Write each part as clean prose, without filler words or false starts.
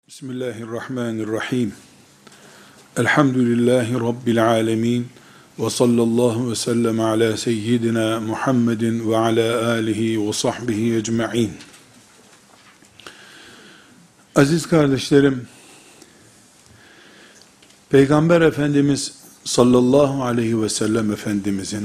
Bismillahirrahmanirrahim. Elhamdülillahi Rabbil alemin. Ve sallallahu ve sellem ala seyyidina Muhammedin ve ala alihi ve sahbihi ecma'in. Aziz kardeşlerim, Peygamber Efendimiz sallallahu aleyhi ve sellem Efendimizin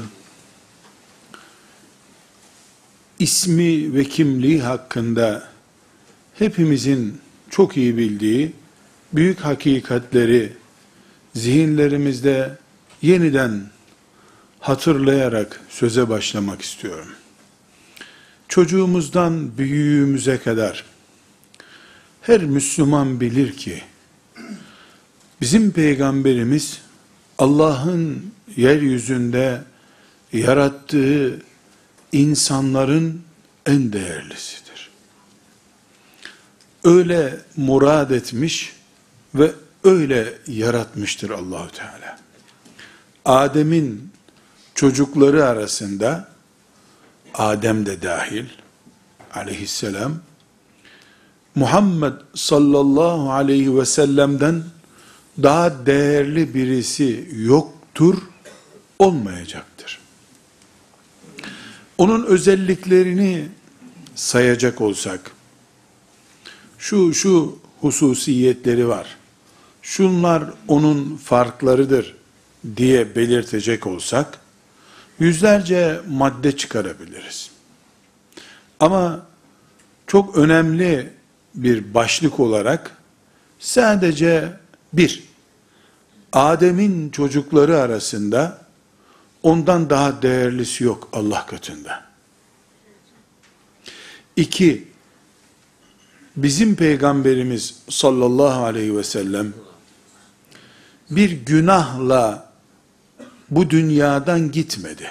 ismi ve kimliği hakkında hepimizin çok iyi bildiği büyük hakikatleri zihinlerimizde yeniden hatırlayarak söze başlamak istiyorum. Çocuğumuzdan büyüğümüze kadar her Müslüman bilir ki bizim Peygamberimiz Allah'ın yeryüzünde yarattığı insanların en değerlisidir. Öyle murad etmiş ve öyle yaratmıştır Allahu Teala. Adem'in çocukları arasında, Adem de dahil aleyhisselam, Muhammed sallallahu aleyhi ve sellem'den daha değerli birisi yoktur, olmayacaktır. Onun özelliklerini sayacak olsak, şu hususiyetleri var, şunlar onun farklarıdır diye belirtecek olsak, yüzlerce madde çıkarabiliriz. Ama çok önemli bir başlık olarak, sadece Adem'in çocukları arasında, ondan daha değerlisi yok Allah katında. 2, bizim Peygamberimiz sallallahu aleyhi ve sellem bir günahla bu dünyadan gitmedi.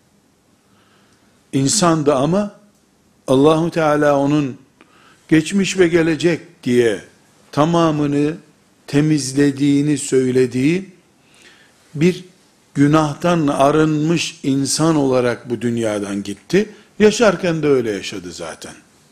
İnsandı ama Allahu Teala onun geçmiş ve gelecek diye tamamını temizlediğini söylediği bir günahtan arınmış insan olarak bu dünyadan gitti. Yaşarken de öyle yaşadı zaten.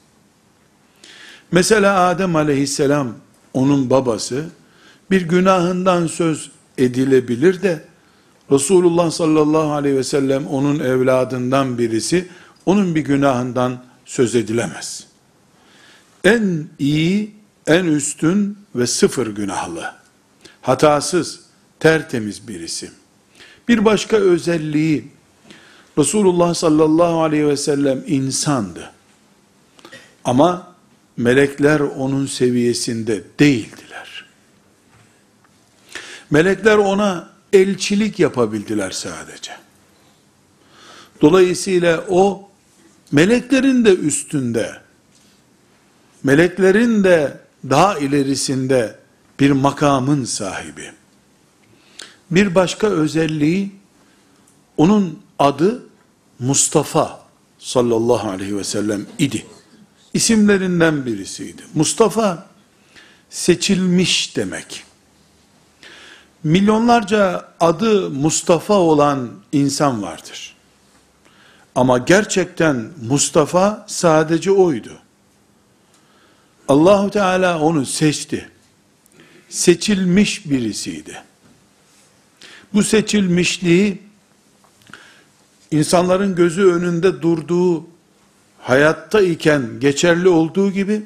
Mesela Adem aleyhisselam, onun babası, bir günahından söz edilebilir de, Resulullah sallallahu aleyhi ve sellem onun evladından birisi, onun bir günahından söz edilemez. En iyi, en üstün ve sıfır günahlı, hatasız, tertemiz birisi. Bir başka özelliği, Resulullah sallallahu aleyhi ve sellem insandı. Ama melekler onun seviyesinde değildiler. Melekler ona elçilik yapabildiler sadece. Dolayısıyla o, meleklerin de üstünde, meleklerin de daha ilerisinde bir makamın sahibi. Bir başka özelliği, onun adı Mustafa sallallahu aleyhi ve sellem idi. İsimlerinden birisiydi. Mustafa, seçilmiş demek. Milyonlarca adı Mustafa olan insan vardır. Ama gerçekten Mustafa sadece oydu. Allahu Teala onu seçti. Seçilmiş birisiydi. Bu seçilmişliği, insanların gözü önünde durduğu, hayatta iken geçerli olduğu gibi,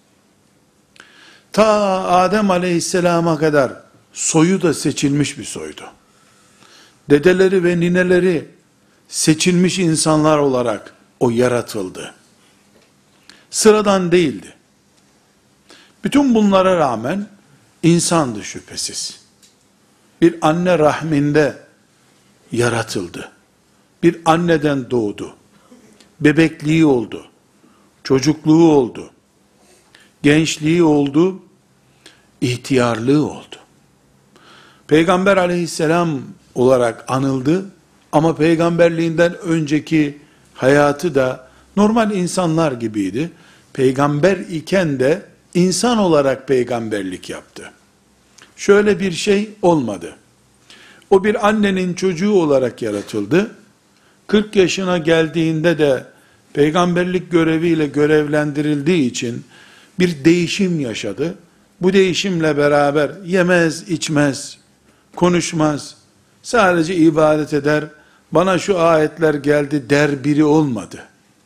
ta Adem aleyhisselama kadar soyu da seçilmiş bir soydu. Dedeleri ve nineleri seçilmiş insanlar olarak o yaratıldı. Sıradan değildi. Bütün bunlara rağmen insandı şüphesiz. Bir anne rahminde yaratıldı. Bir anneden doğdu. Bebekliği oldu. Çocukluğu oldu. Gençliği oldu. İhtiyarlığı oldu. Peygamber aleyhisselam olarak anıldı ama peygamberliğinden önceki hayatı da normal insanlar gibiydi. Peygamber iken de insan olarak peygamberlik yaptı. Şöyle bir şey olmadı. O bir annenin çocuğu olarak yaratıldı. 40 yaşına geldiğinde de peygamberlik göreviyle görevlendirildiği için bir değişim yaşadı. bu değişimle beraber yemez, içmez, konuşmaz, sadece ibadet eder, bana şu ayetler geldi der biri olmadı.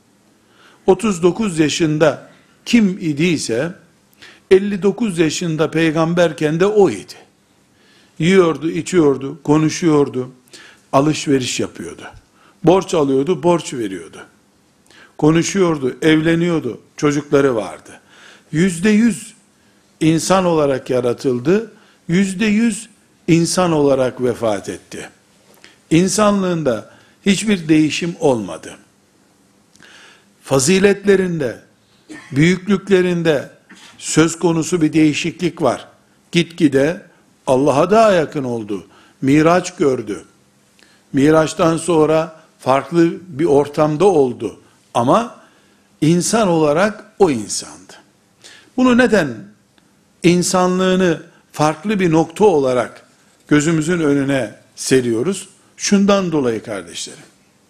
39 yaşında kim idiyse, 59 yaşında peygamberken de o idi. Yiyordu, içiyordu, konuşuyordu, alışveriş yapıyordu. Borç alıyordu, borç veriyordu. Konuşuyordu, evleniyordu, çocukları vardı. %100 insan olarak yaratıldı, %100 insan olarak vefat etti. İnsanlığında hiçbir değişim olmadı. Faziletlerinde, büyüklüklerinde söz konusu bir değişiklik var. Gitgide Allah'a daha yakın oldu. Miraç gördü. Miraçtan sonra farklı bir ortamda oldu. Ama insan olarak o insandı. Bunu neden insanlığını farklı bir nokta olarak gözümüzün önüne seriyoruz? Şundan dolayı kardeşlerim.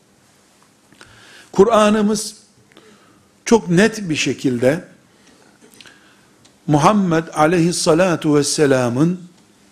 Kur'an'ımız çok net bir şekilde Muhammed aleyhissalatu vesselamın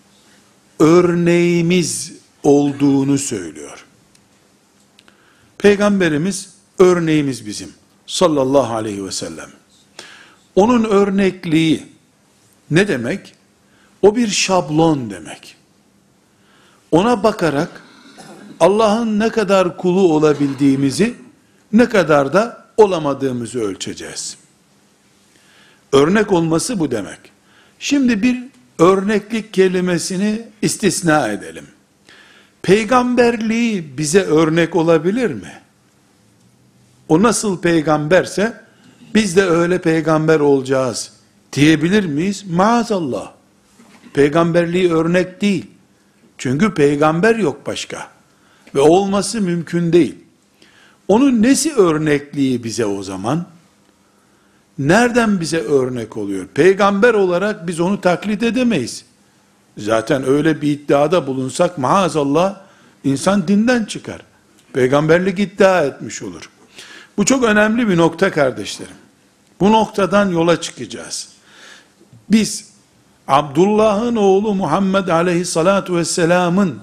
örneğimiz olduğunu söylüyor. Peygamberimiz örneğimiz bizim sallallahu aleyhi ve sellem. Onun örnekliği ne demek? O bir şablon demek. Ona bakarak Allah'ın ne kadar kulu olabildiğimizi, ne kadar da olamadığımızı ölçeceğiz. Örnek olması bu demek. Şimdi bir örneklik kelimesini istisna edelim. Peygamberliği bize örnek olabilir mi? O nasıl peygamberse biz de öyle peygamber olacağız diyebilir miyiz? Maazallah. Peygamberliği örnek değil. Çünkü peygamber yok başka. Ve olması mümkün değil. Onun nesi örnekliği bize o zaman? Nereden bize örnek oluyor? Peygamber olarak biz onu taklit edemeyiz. Zaten öyle bir iddiada bulunsak maazallah insan dinden çıkar. Peygamberlik iddia etmiş olur. Bu çok önemli bir nokta kardeşlerim. Bu noktadan yola çıkacağız. Biz Abdullah'ın oğlu Muhammed aleyhissalatu vesselamın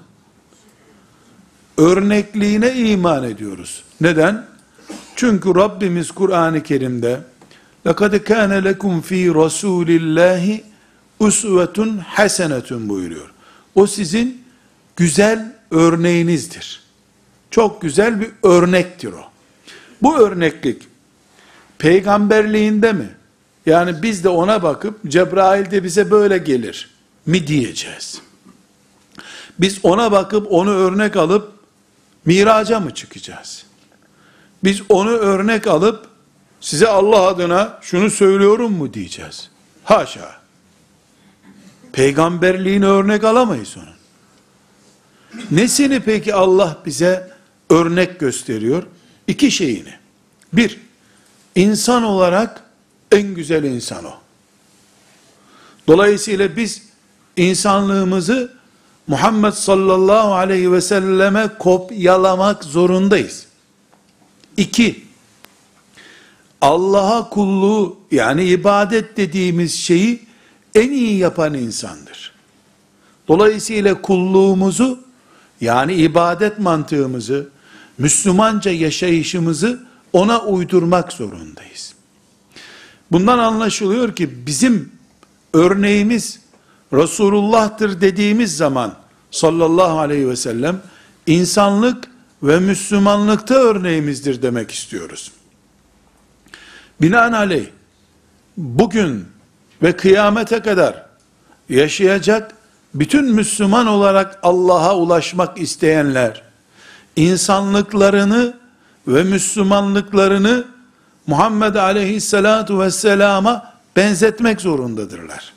örnekliğine iman ediyoruz. Neden? Çünkü Rabbimiz Kur'an-ı Kerim'de لَقَدْ كَانَ لَكُمْ ف۪ي رَسُولِ اللّٰهِ اُسْوَةٌ حَسَنَةٌ buyuruyor. O sizin güzel örneğinizdir. Çok güzel bir örnektir o. Bu örneklik peygamberliğinde mi? Yani biz de ona bakıp Cebrail de bize böyle gelir mi diyeceğiz? Biz ona bakıp onu örnek alıp miraca mı çıkacağız? Biz onu örnek alıp size Allah adına şunu söylüyorum mu diyeceğiz? Haşa. Peygamberliğini örnek alamayız onun. Nesini peki Allah bize örnek gösteriyor? İki şeyini. Bir, insan olarak en güzel insan o. Dolayısıyla biz insanlığımızı Muhammed sallallahu aleyhi ve selleme kopyalamak zorundayız. İki, Allah'a kulluğu yani ibadet dediğimiz şeyi en iyi yapan insandır. Dolayısıyla kulluğumuzu yani ibadet mantığımızı, Müslümanca yaşayışımızı ona uydurmak zorundayız. Bundan anlaşılıyor ki bizim örneğimiz Resulullah'tır dediğimiz zaman sallallahu aleyhi ve sellem insanlık ve Müslümanlıkta örneğimizdir demek istiyoruz. Binaenaleyh bugün ve kıyamete kadar yaşayacak bütün Müslüman olarak Allah'a ulaşmak isteyenler insanlıklarını ve Müslümanlıklarını Muhammed aleyhissalatu vesselama benzetmek zorundadırlar.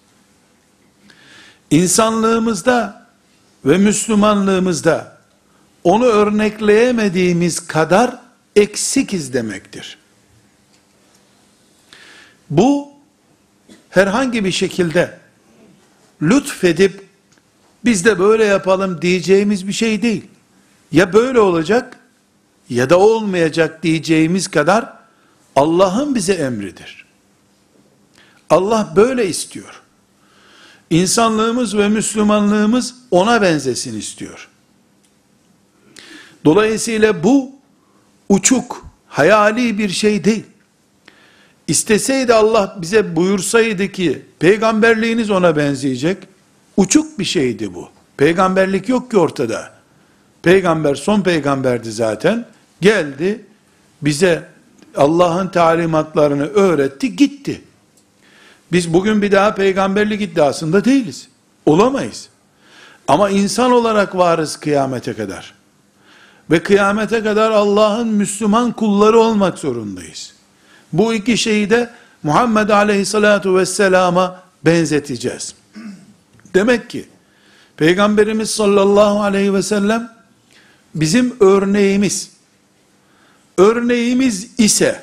İnsanlığımızda ve Müslümanlığımızda onu örnekleyemediğimiz kadar eksikiz demektir. Bu herhangi bir şekilde lütfedip biz de böyle yapalım diyeceğimiz bir şey değil. Ya böyle olacak ya da olmayacak diyeceğimiz kadar Allah'ın bize emridir. Allah böyle istiyor. İnsanlığımız ve Müslümanlığımız ona benzesin istiyor. Dolayısıyla bu uçuk, hayali bir şey değil. İsteseydi Allah bize buyursaydı ki peygamberliğiniz ona benzeyecek, uçuk bir şeydi bu. Peygamberlik yok ki ortada. Peygamber son peygamberdi zaten. Geldi, bize Allah'ın talimatlarını öğretti, gitti. Biz bugün bir daha peygamberlik iddiasında değiliz. Olamayız. Ama insan olarak varız kıyamete kadar. Ve kıyamete kadar Allah'ın Müslüman kulları olmak zorundayız. Bu iki şeyi de Muhammed Aleyhisselatu Vesselam'a benzeteceğiz. Demek ki Peygamberimiz sallallahu aleyhi ve sellem bizim örneğimiz. Örneğimiz ise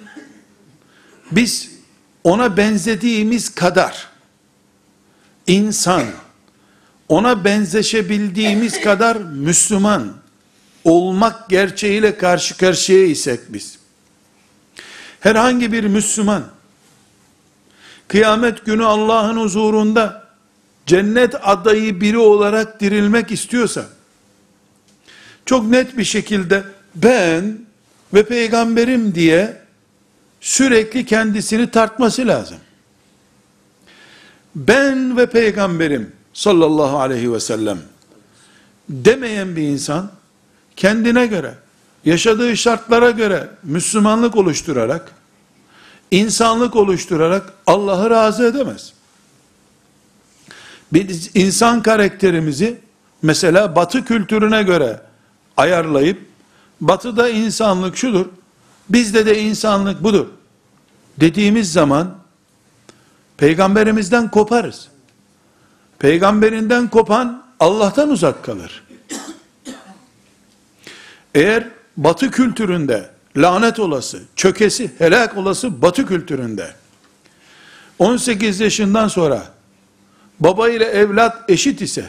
biz ona benzediğimiz kadar insan, ona benzeşebildiğimiz kadar Müslüman olmak gerçeğiyle karşı karşıya isek biz, herhangi bir Müslüman, kıyamet günü Allah'ın huzurunda cennet adayı biri olarak dirilmek istiyorsa, çok net bir şekilde ben ve peygamberim diye sürekli kendisini tartması lazım. Ben ve peygamberim sallallahu aleyhi ve sellem demeyen bir insan, kendine göre, yaşadığı şartlara göre Müslümanlık oluşturarak, insanlık oluşturarak Allah'ı razı edemez. Biz insan karakterimizi mesela Batı kültürüne göre ayarlayıp, Batı'da insanlık şudur, bizde de insanlık budur dediğimiz zaman peygamberimizden koparız. Peygamberinden kopan Allah'tan uzak kalır. Eğer Batı kültüründe lanet olası, çökesi, helak olası Batı kültüründe 18 yaşından sonra baba ile evlat eşit ise,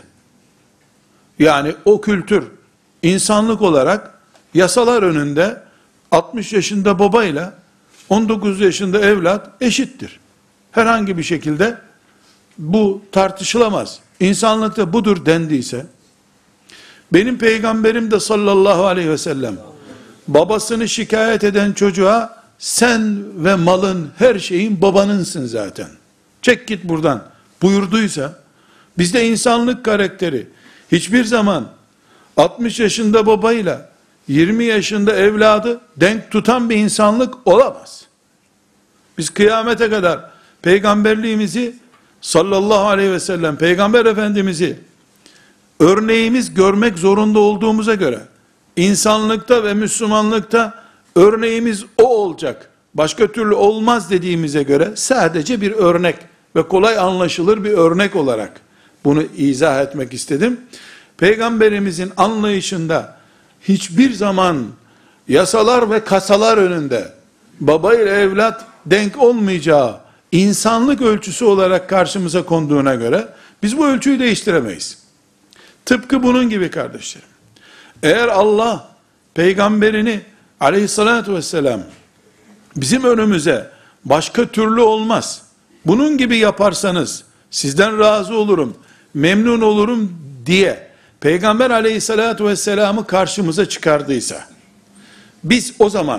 yani o kültür insanlık olarak yasalar önünde 60 yaşında babayla 19 yaşında evlat eşittir. Herhangi bir şekilde bu tartışılamaz. İnsanlıkta budur dendiyse, benim peygamberim de sallallahu aleyhi ve sellem babasını şikayet eden çocuğa sen ve malın, her şeyin babanınsın zaten, çek git buradan buyurduysa, bizde insanlık karakteri hiçbir zaman 60 yaşında babayla 20 yaşında evladı denk tutan bir insanlık olamaz. Biz kıyamete kadar peygamberliğimizi sallallahu aleyhi ve sellem, peygamber efendimizi örneğimiz görmek zorunda olduğumuza göre, insanlıkta ve Müslümanlıkta örneğimiz o olacak, başka türlü olmaz dediğimize göre, sadece bir örnek ve kolay anlaşılır bir örnek olarak bunu izah etmek istedim. Peygamberimizin anlayışında hiçbir zaman yasalar ve kasalar önünde baba ile evlat denk olmayacağı insanlık ölçüsü olarak karşımıza konduğuna göre biz bu ölçüyü değiştiremeyiz. Tıpkı bunun gibi kardeşlerim, eğer Allah peygamberini aleyhissalatü vesselam bizim önümüze başka türlü olmaz, bunun gibi yaparsanız sizden razı olurum, memnun olurum diye peygamber aleyhissalatü vesselam'ı karşımıza çıkardıysa, biz o zaman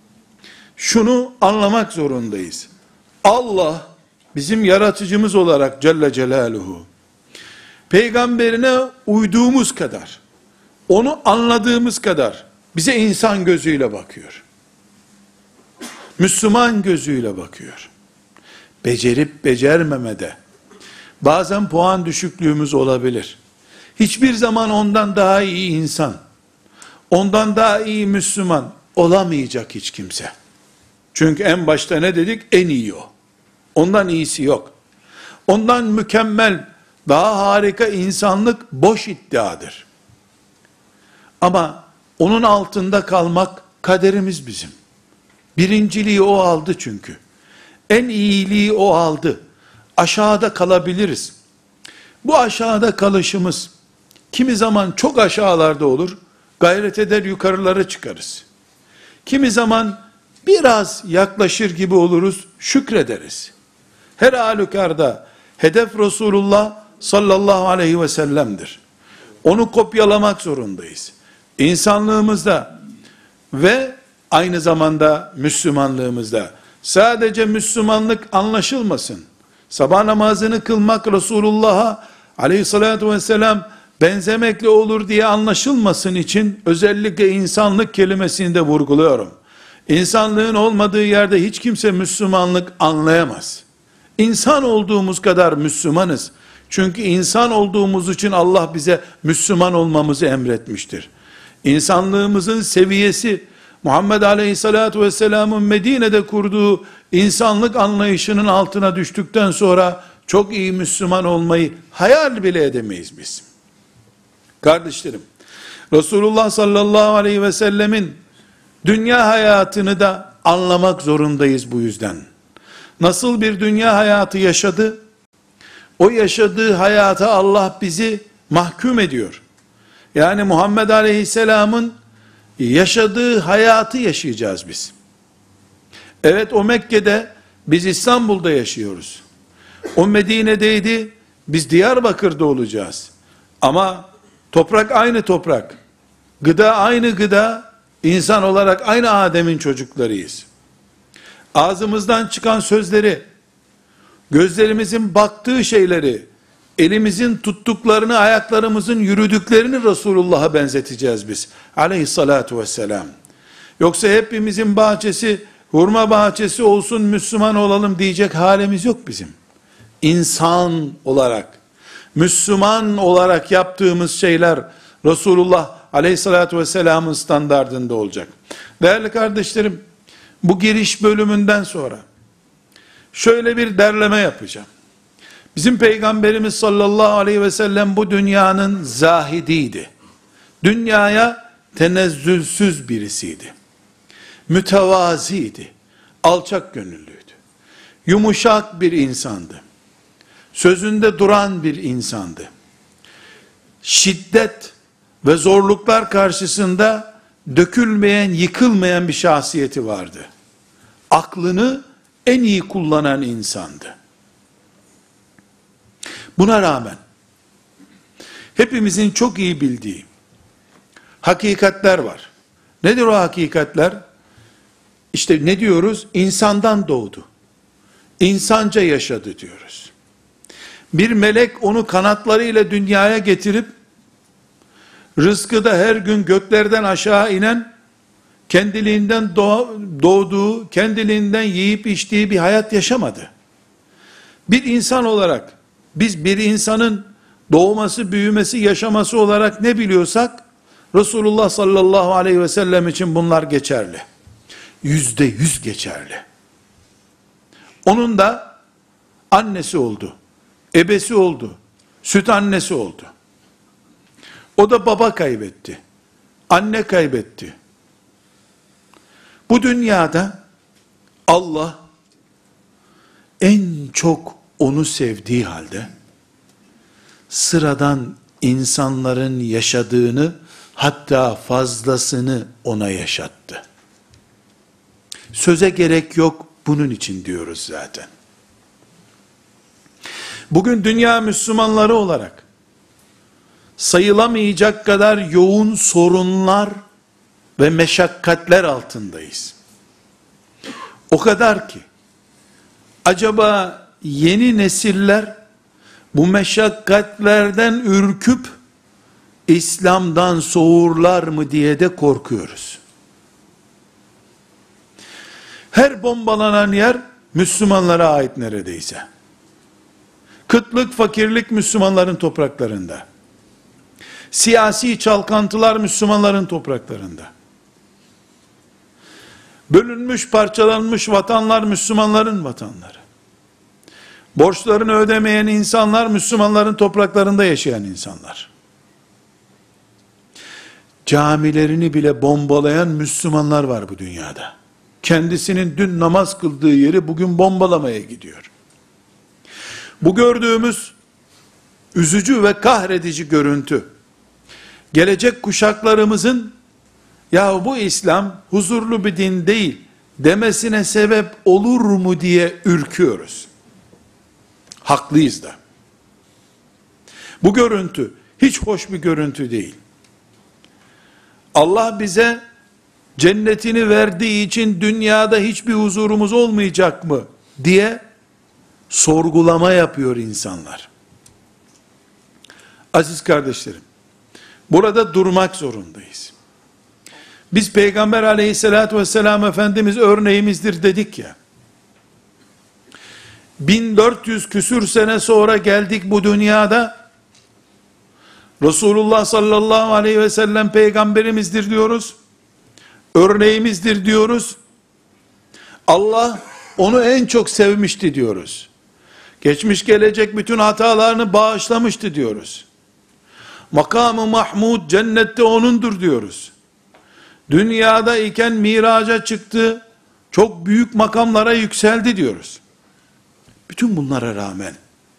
şunu anlamak zorundayız. Allah bizim yaratıcımız olarak Celle Celaluhu, peygamberine uyduğumuz kadar, onu anladığımız kadar bize insan gözüyle bakıyor. Müslüman gözüyle bakıyor. Becerip becermemede bazen puan düşüklüğümüz olabilir. Hiçbir zaman ondan daha iyi insan, ondan daha iyi Müslüman olamayacak hiç kimse. Çünkü en başta ne dedik? En iyi o. Ondan iyisi yok. Ondan mükemmel, daha harika insanlık boş iddiadır. Ama onun altında kalmak kaderimiz bizim. Birinciliği o aldı çünkü. En iyiliği o aldı. Aşağıda kalabiliriz. Bu aşağıda kalışımız kimi zaman çok aşağılarda olur, gayret eder yukarılara çıkarız. Kimi zaman biraz yaklaşır gibi oluruz, şükrederiz. Her halükarda Hedef Resulullah sallallahu aleyhi ve sellem'dir. Onu kopyalamak zorundayız. İnsanlığımızda ve aynı zamanda Müslümanlığımızda sadece Müslümanlık anlaşılmasın. Sabah namazını kılmak Resulullah'a aleyhissalatü vesselam benzemekle olur diye anlaşılmasın için özellikle insanlık kelimesini de vurguluyorum. İnsanlığın olmadığı yerde hiç kimse Müslümanlık anlayamaz. İnsan olduğumuz kadar Müslümanız. Çünkü insan olduğumuz için Allah bize Müslüman olmamızı emretmiştir. İnsanlığımızın seviyesi Muhammed Aleyhisselatü Vesselam'ın Medine'de kurduğu insanlık anlayışının altına düştükten sonra çok iyi Müslüman olmayı hayal bile edemeyiz biz. Kardeşlerim, Resulullah sallallahu aleyhi ve sellemin dünya hayatını da anlamak zorundayız bu yüzden. Nasıl bir dünya hayatı yaşadı? O yaşadığı hayata Allah bizi mahkum ediyor. Yani Muhammed Aleyhisselam'ın yaşadığı hayatı yaşayacağız biz. Evet, o Mekke'de, biz İstanbul'da yaşıyoruz. O Medine'deydi, biz Diyarbakır'da olacağız. Ama toprak aynı toprak, gıda aynı gıda, insan olarak aynı Adem'in çocuklarıyız. Ağzımızdan çıkan sözleri, gözlerimizin baktığı şeyleri, elimizin tuttuklarını, ayaklarımızın yürüdüklerini Resulullah'a benzeteceğiz biz. Aleyhissalatu vesselam. Yoksa hepimizin bahçesi, hurma bahçesi olsun, Müslüman olalım diyecek halimiz yok bizim. İnsan olarak, Müslüman olarak yaptığımız şeyler, Resulullah aleyhissalatu vesselamın standardında olacak. Değerli kardeşlerim, bu giriş bölümünden sonra, şöyle bir derleme yapacağım. Bizim Peygamberimiz sallallahu aleyhi ve sellem bu dünyanın zahidiydi. Dünyaya tenezzülsüz birisiydi. Mütevaziydi. Alçak gönüllüydü. Yumuşak bir insandı. Sözünde duran bir insandı. Şiddet ve zorluklar karşısında dökülmeyen, yıkılmayan bir şahsiyeti vardı. Aklını en iyi kullanan insandı. Buna rağmen hepimizin çok iyi bildiği hakikatler var. Nedir o hakikatler? İşte ne diyoruz? İnsandan doğdu. İnsanca yaşadı diyoruz. Bir melek onu kanatlarıyla dünyaya getirip rızkı da her gün göklerden aşağı inen, kendiliğinden doğduğu, kendiliğinden yiyip içtiği bir hayat yaşamadı. Bir insan olarak biz bir insanın doğması, büyümesi, yaşaması olarak ne biliyorsak Resulullah sallallahu aleyhi ve sellem için bunlar geçerli. %100 geçerli. Onun da annesi oldu, ebesi oldu, süt annesi oldu. O da baba kaybetti, anne kaybetti. Bu dünyada Allah en çok onu sevdiği halde sıradan insanların yaşadığını, hatta fazlasını ona yaşattı. Söze gerek yok, bunun için diyoruz zaten. Bugün dünya Müslümanları olarak sayılamayacak kadar yoğun sorunlar ve meşakkatler altındayız. O kadar ki acaba yeni nesiller bu meşakkatlerden ürküp İslam'dan soğurlar mı diye de korkuyoruz. Her bombalanan yer Müslümanlara ait neredeyse. Kıtlık, fakirlik Müslümanların topraklarında. Siyasi çalkantılar Müslümanların topraklarında. Bölünmüş, parçalanmış vatanlar Müslümanların vatanları. Borçlarını ödemeyen insanlar Müslümanların topraklarında yaşayan insanlar. Camilerini bile bombalayan Müslümanlar var bu dünyada. Kendisinin dün namaz kıldığı yeri bugün bombalamaya gidiyor. Bu gördüğümüz üzücü ve kahredici görüntü, gelecek kuşaklarımızın ya bu İslam huzurlu bir din değil demesine sebep olur mu diye ürküyoruz. Haklıyız da. Bu görüntü hiç hoş bir görüntü değil. Allah bize cennetini verdiği için dünyada hiçbir huzurumuz olmayacak mı diye sorgulama yapıyor insanlar. Aziz kardeşlerim, burada durmak zorundayız. Biz Peygamber aleyhissalatü vesselam Efendimiz örneğimizdir dedik ya. 1400 küsür sene sonra geldik bu dünyada. Resulullah sallallahu aleyhi ve sellem peygamberimizdir diyoruz. Örneğimizdir diyoruz. Allah onu en çok sevmişti diyoruz. Geçmiş gelecek bütün hatalarını bağışlamıştı diyoruz. Makamı Mahmud cennette onundur diyoruz. Dünyada iken miraca çıktı, çok büyük makamlara yükseldi diyoruz. Bütün bunlara rağmen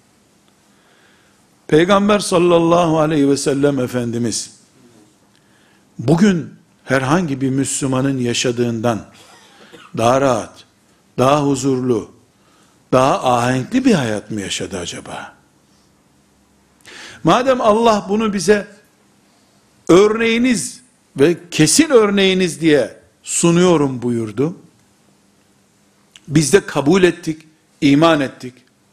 Peygamber sallallahu aleyhi ve sellem Efendimiz bugün herhangi bir Müslümanın yaşadığından daha rahat, daha huzurlu, daha ahenkli bir hayat mı yaşadı acaba? Madem Allah bunu bize örneğiniz ve kesin örneğiniz diye sunuyorum buyurdu, biz de kabul ettik, iman ettik.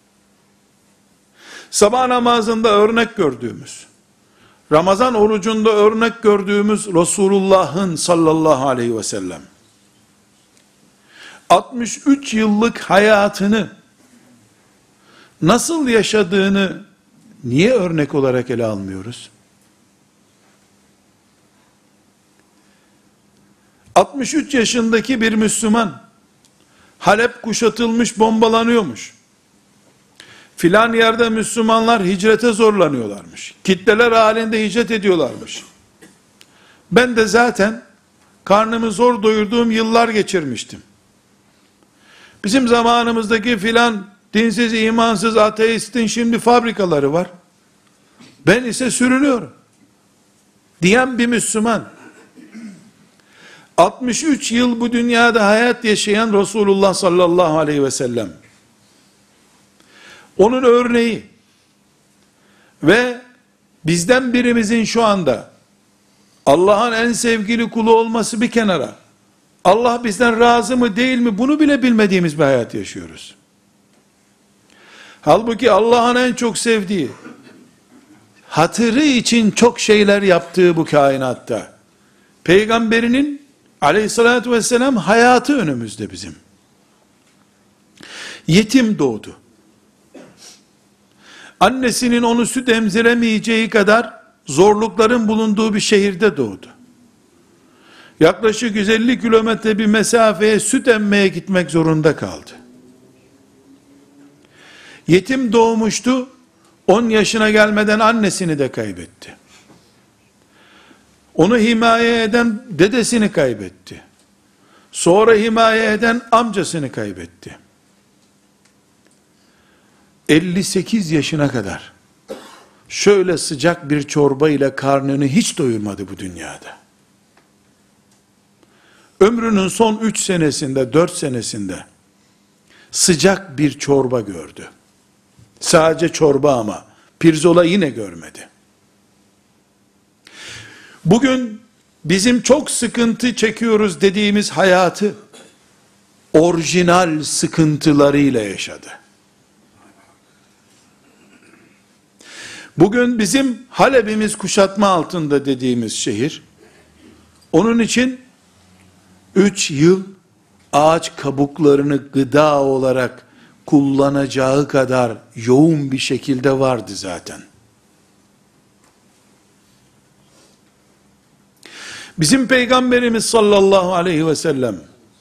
Sabah namazında örnek gördüğümüz, Ramazan orucunda örnek gördüğümüz Resulullah'ın sallallahu aleyhi ve sellem 63 yıllık hayatını nasıl yaşadığını niye örnek olarak ele almıyoruz? 63 yaşındaki bir Müslüman Halep kuşatılmış, bombalanıyormuş. Filan yerde Müslümanlar hicrete zorlanıyorlarmış. Kitleler halinde hicret ediyorlarmış. Ben de zaten karnımı zor doyurduğum yıllar geçirmiştim. Bizim zamanımızdaki filan dinsiz, imansız, ateistin şimdi fabrikaları var. Ben ise sürünüyorum diyen bir Müslüman, 63 yıl bu dünyada hayat yaşayan Resulullah sallallahu aleyhi ve sellem, onun örneği ve bizden birimizin şu anda Allah'ın en sevgili kulu olması bir kenara, Allah bizden razı mı değil mi bunu bile bilmediğimiz bir hayat yaşıyoruz. Halbuki Allah'ın en çok sevdiği, hatırı için çok şeyler yaptığı bu kainatta, Peygamberinin aleyhissalatü vesselam hayatı önümüzde bizim. Yetim doğdu. Annesinin onu süt emziremeyeceği kadar zorlukların bulunduğu bir şehirde doğdu. Yaklaşık 150 kilometre bir mesafeye süt emmeye gitmek zorunda kaldı. Yetim doğmuştu, 10 yaşına gelmeden annesini de kaybetti. Onu himaye eden dedesini kaybetti. Sonra himaye eden amcasını kaybetti. 58 yaşına kadar şöyle sıcak bir çorba ile karnını hiç doyurmadı bu dünyada. Ömrünün son 3 senesinde, 4 senesinde sıcak bir çorba gördü. Sadece çorba ama pirzola yine görmedi. Bugün bizim çok sıkıntı çekiyoruz dediğimiz hayatı orijinal sıkıntılarıyla yaşadı. Bugün bizim Halep'imiz kuşatma altında dediğimiz şehir, onun için 3 yıl ağaç kabuklarını gıda olarak kullanacağı kadar yoğun bir şekilde vardı zaten. Bizim Peygamberimiz sallallahu aleyhi ve sellem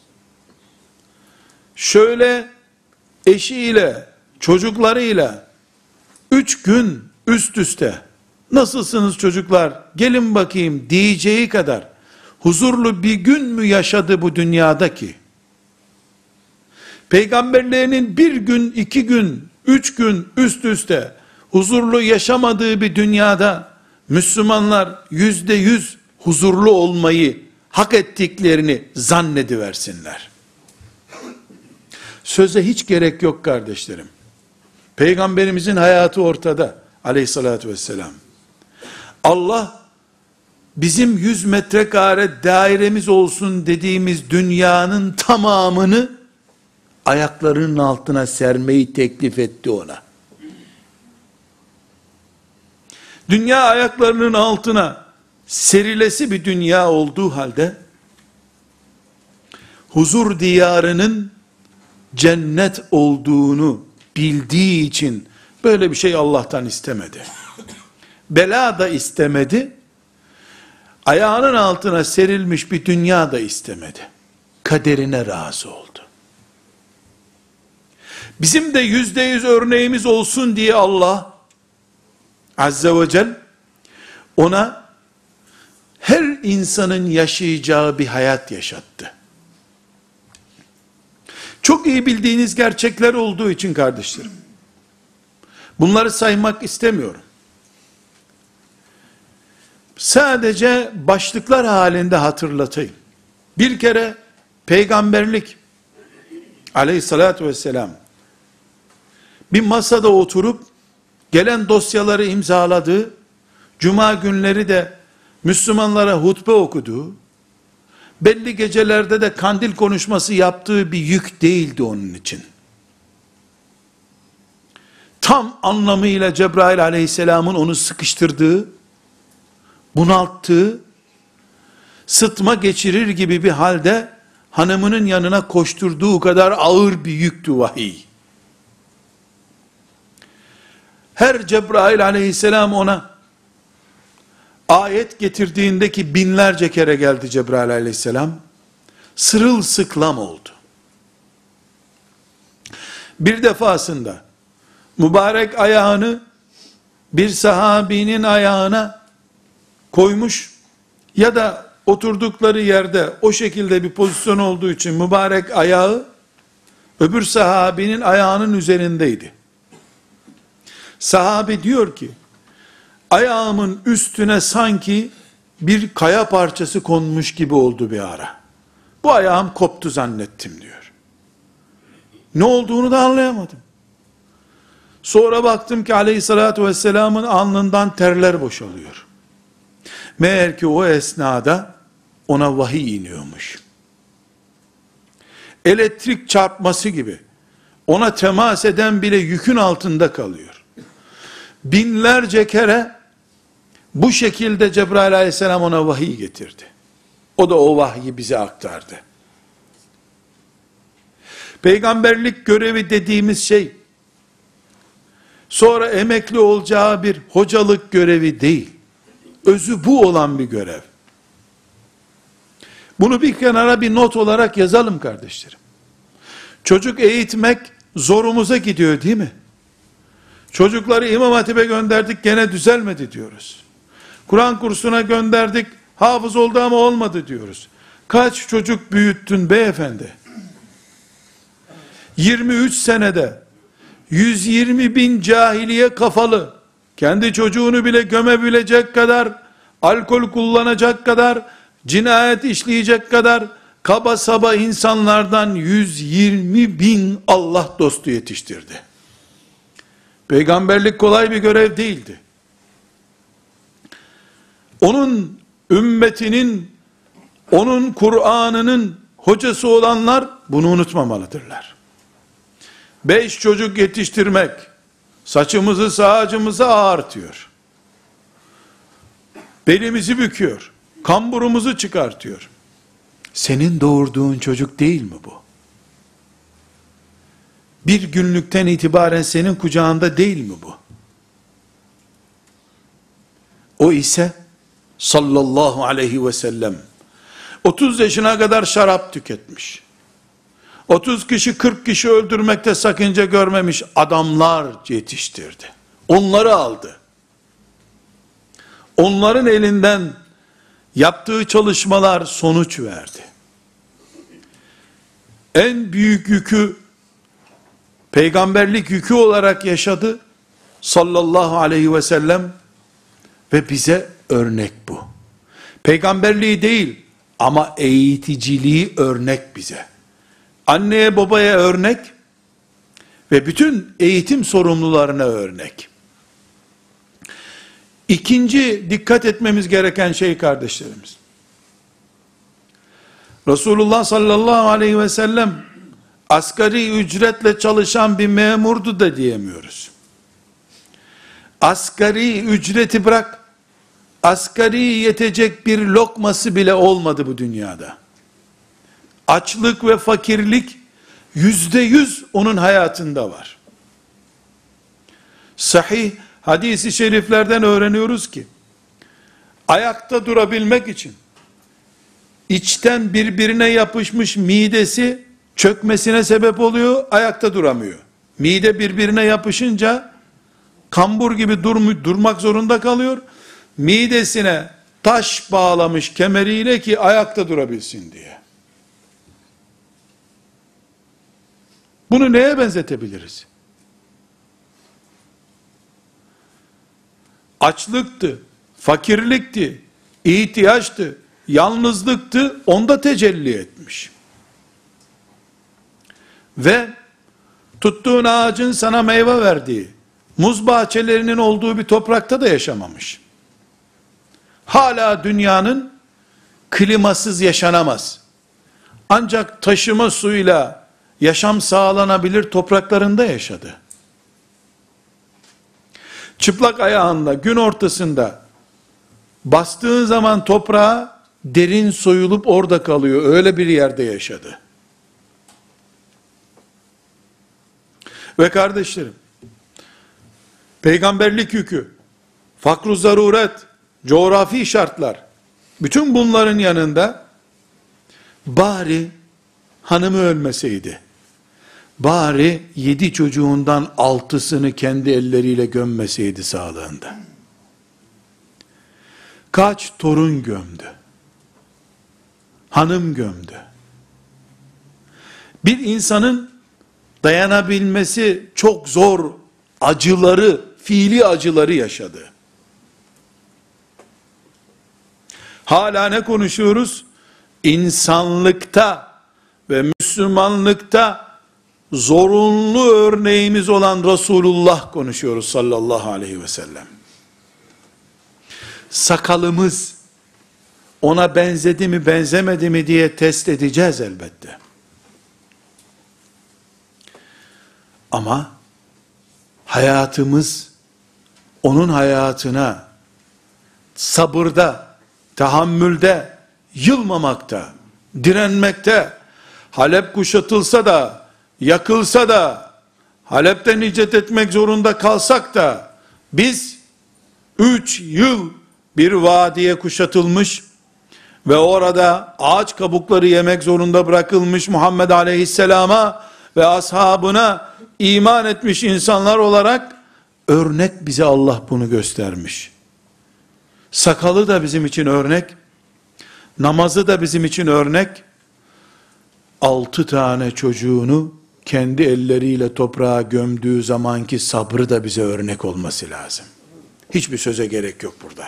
şöyle eşiyle, çocuklarıyla 3 gün üst üste nasılsınız çocuklar gelin bakayım diyeceği kadar huzurlu bir gün mü yaşadı bu dünyada ki? Peygamberlerinin 1 gün, 2 gün, 3 gün üst üste huzurlu yaşamadığı bir dünyada Müslümanlar %100 huzurlu olmayı hak ettiklerini zannediversinler. Söze hiç gerek yok kardeşlerim. Peygamberimizin hayatı ortada. Aleyhissalatü vesselam. Allah, bizim 100 metrekare dairemiz olsun dediğimiz dünyanın tamamını ayaklarının altına sermeyi teklif etti ona. Dünya ayaklarının altına serilesi bir dünya olduğu halde, huzur diyarının cennet olduğunu bildiği için böyle bir şey Allah'tan istemedi. Bela da istemedi. Ayağının altına serilmiş bir dünya da istemedi. Kaderine razı oldu. Bizim de %100 örneğimiz olsun diye Allah Azze ve Celle ona her insanın yaşayacağı bir hayat yaşattı. Çok iyi bildiğiniz gerçekler olduğu için kardeşlerim, bunları saymak istemiyorum. Sadece başlıklar halinde hatırlatayım. Bir kere peygamberlik aleyhissalatü vesselam bir masada oturup gelen dosyaları imzaladığı, cuma günleri de Müslümanlara hutbe okuduğu, belli gecelerde de kandil konuşması yaptığı bir yük değildi onun için. Tam anlamıyla Cebrail aleyhisselamın onu sıkıştırdığı, bunalttığı, sıtma geçirir gibi bir halde hanımının yanına koşturduğu kadar ağır bir yüktü vahiy. Her Cebrail aleyhisselam ona ayet getirdiğinde, ki binlerce kere geldi Cebrail aleyhisselam, sırılsıklam oldu. Bir defasında mübarek ayağını bir sahabinin ayağına koymuş ya da oturdukları yerde o şekilde bir pozisyon olduğu için mübarek ayağı öbür sahabinin ayağının üzerindeydi. Sahabi diyor ki, ayağımın üstüne sanki bir kaya parçası konmuş gibi oldu bir ara. Bu ayağım koptu zannettim diyor. Ne olduğunu da anlayamadım. Sonra baktım ki aleyhissalatü vesselamın alnından terler boşalıyor. Meğer ki o esnada ona vahiy iniyormuş. Elektrik çarpması gibi ona temas eden bile yükün altında kalıyor. Binlerce kere bu şekilde Cebrail aleyhisselam ona vahiy getirdi. O da o vahyi bize aktardı. Peygamberlik görevi dediğimiz şey, sonra emekli olacağı bir hocalık görevi değil. Özü bu olan bir görev. Bunu bir kenara bir not olarak yazalım kardeşlerim. Çocuk eğitmek zorumuza gidiyor değil mi? Çocukları İmam Hatip'e gönderdik, gene düzelmedi diyoruz. Kur'an kursuna gönderdik, hafız oldu ama olmadı diyoruz. Kaç çocuk büyüttün beyefendi? 23 senede 120 bin cahiliye kafalı, kendi çocuğunu bile gömebilecek kadar, alkol kullanacak kadar, cinayet işleyecek kadar kaba saba insanlardan 120 bin Allah dostu yetiştirdi. Peygamberlik kolay bir görev değildi. Onun ümmetinin, onun Kur'an'ının hocası olanlar bunu unutmamalıdırlar. 5 çocuk yetiştirmek, saçımızı sağacımızı ağartıyor. Belimizi büküyor. Kamburumuzu çıkartıyor. Senin doğurduğun çocuk değil mi bu? Bir günlükten itibaren senin kucağında değil mi bu? O ise sallallahu aleyhi ve sellem 30 yaşına kadar şarap tüketmiş. 30 kişi 40 kişi öldürmekte sakınca görmemiş adamlar yetiştirdi. Onları aldı. Onların elinden yaptığı çalışmalar sonuç verdi. En büyük yükü peygamberlik yükü olarak yaşadı sallallahu aleyhi ve sellem ve bize örnek bu. Peygamberliği değil ama eğiticiliği örnek bize. Anneye babaya örnek ve bütün eğitim sorumlularına örnek. İkinci dikkat etmemiz gereken şey kardeşlerimiz, Resulullah sallallahu aleyhi ve sellem asgari ücretle çalışan bir memurdu da diyemiyoruz. Asgari ücreti bırak, asgari yetecek bir lokması bile olmadı bu dünyada. Açlık ve fakirlik %100 onun hayatında var. Sahih hadisi şeriflerden öğreniyoruz ki, ayakta durabilmek için, içten birbirine yapışmış midesi çökmesine sebep oluyor, ayakta duramıyor. Mide birbirine yapışınca, kambur gibi durmak zorunda kalıyor. Midesine taş bağlamış kemeriyle ki ayakta durabilsin diye. Bunu neye benzetebiliriz? Açlıktı, fakirlikti, ihtiyaçtı, yalnızlıktı, onda tecelli etmiş. Ve tuttuğun ağacın sana meyve verdiği, muz bahçelerinin olduğu bir toprakta da yaşamamış. Hala dünyanın klimasız yaşanamaz, ancak taşıma suyuyla yaşam sağlanabilir topraklarında yaşadı. Çıplak ayağınla gün ortasında bastığın zaman toprağa derin soyulup orada kalıyor. Öyle bir yerde yaşadı. Ve kardeşlerim, peygamberlik yükü, fakr-ı zaruret, coğrafi şartlar, bütün bunların yanında bari hanımı ölmeseydi, bari 7 çocuğundan 6'sını kendi elleriyle gömmeseydi sağlığında. Kaç torun gömdü, hanım gömdü. Bir insanın dayanabilmesi çok zor acıları, fiili acıları yaşadı. Hala ne konuşuyoruz? İnsanlıkta ve Müslümanlıkta zorunlu örneğimiz olan Resulullah konuşuyoruz sallallahu aleyhi ve sellem. Sakalımız ona benzedi mi benzemedi mi diye test edeceğiz elbette. Ama hayatımız onun hayatına sabırda, tahammülde, yılmamakta, direnmekte, Halep kuşatılsa da, yakılsa da, Halep'ten hicret etmek zorunda kalsak da, biz 3 yıl bir vadiye kuşatılmış ve orada ağaç kabukları yemek zorunda bırakılmış Muhammed Aleyhisselam'a ve ashabına iman etmiş insanlar olarak örnek bize Allah bunu göstermiş. Sakalı da bizim için örnek, namazı da bizim için örnek, 6 tane çocuğunu kendi elleriyle toprağa gömdüğü zamanki sabrı da bize örnek olması lazım. Hiçbir söze gerek yok burada.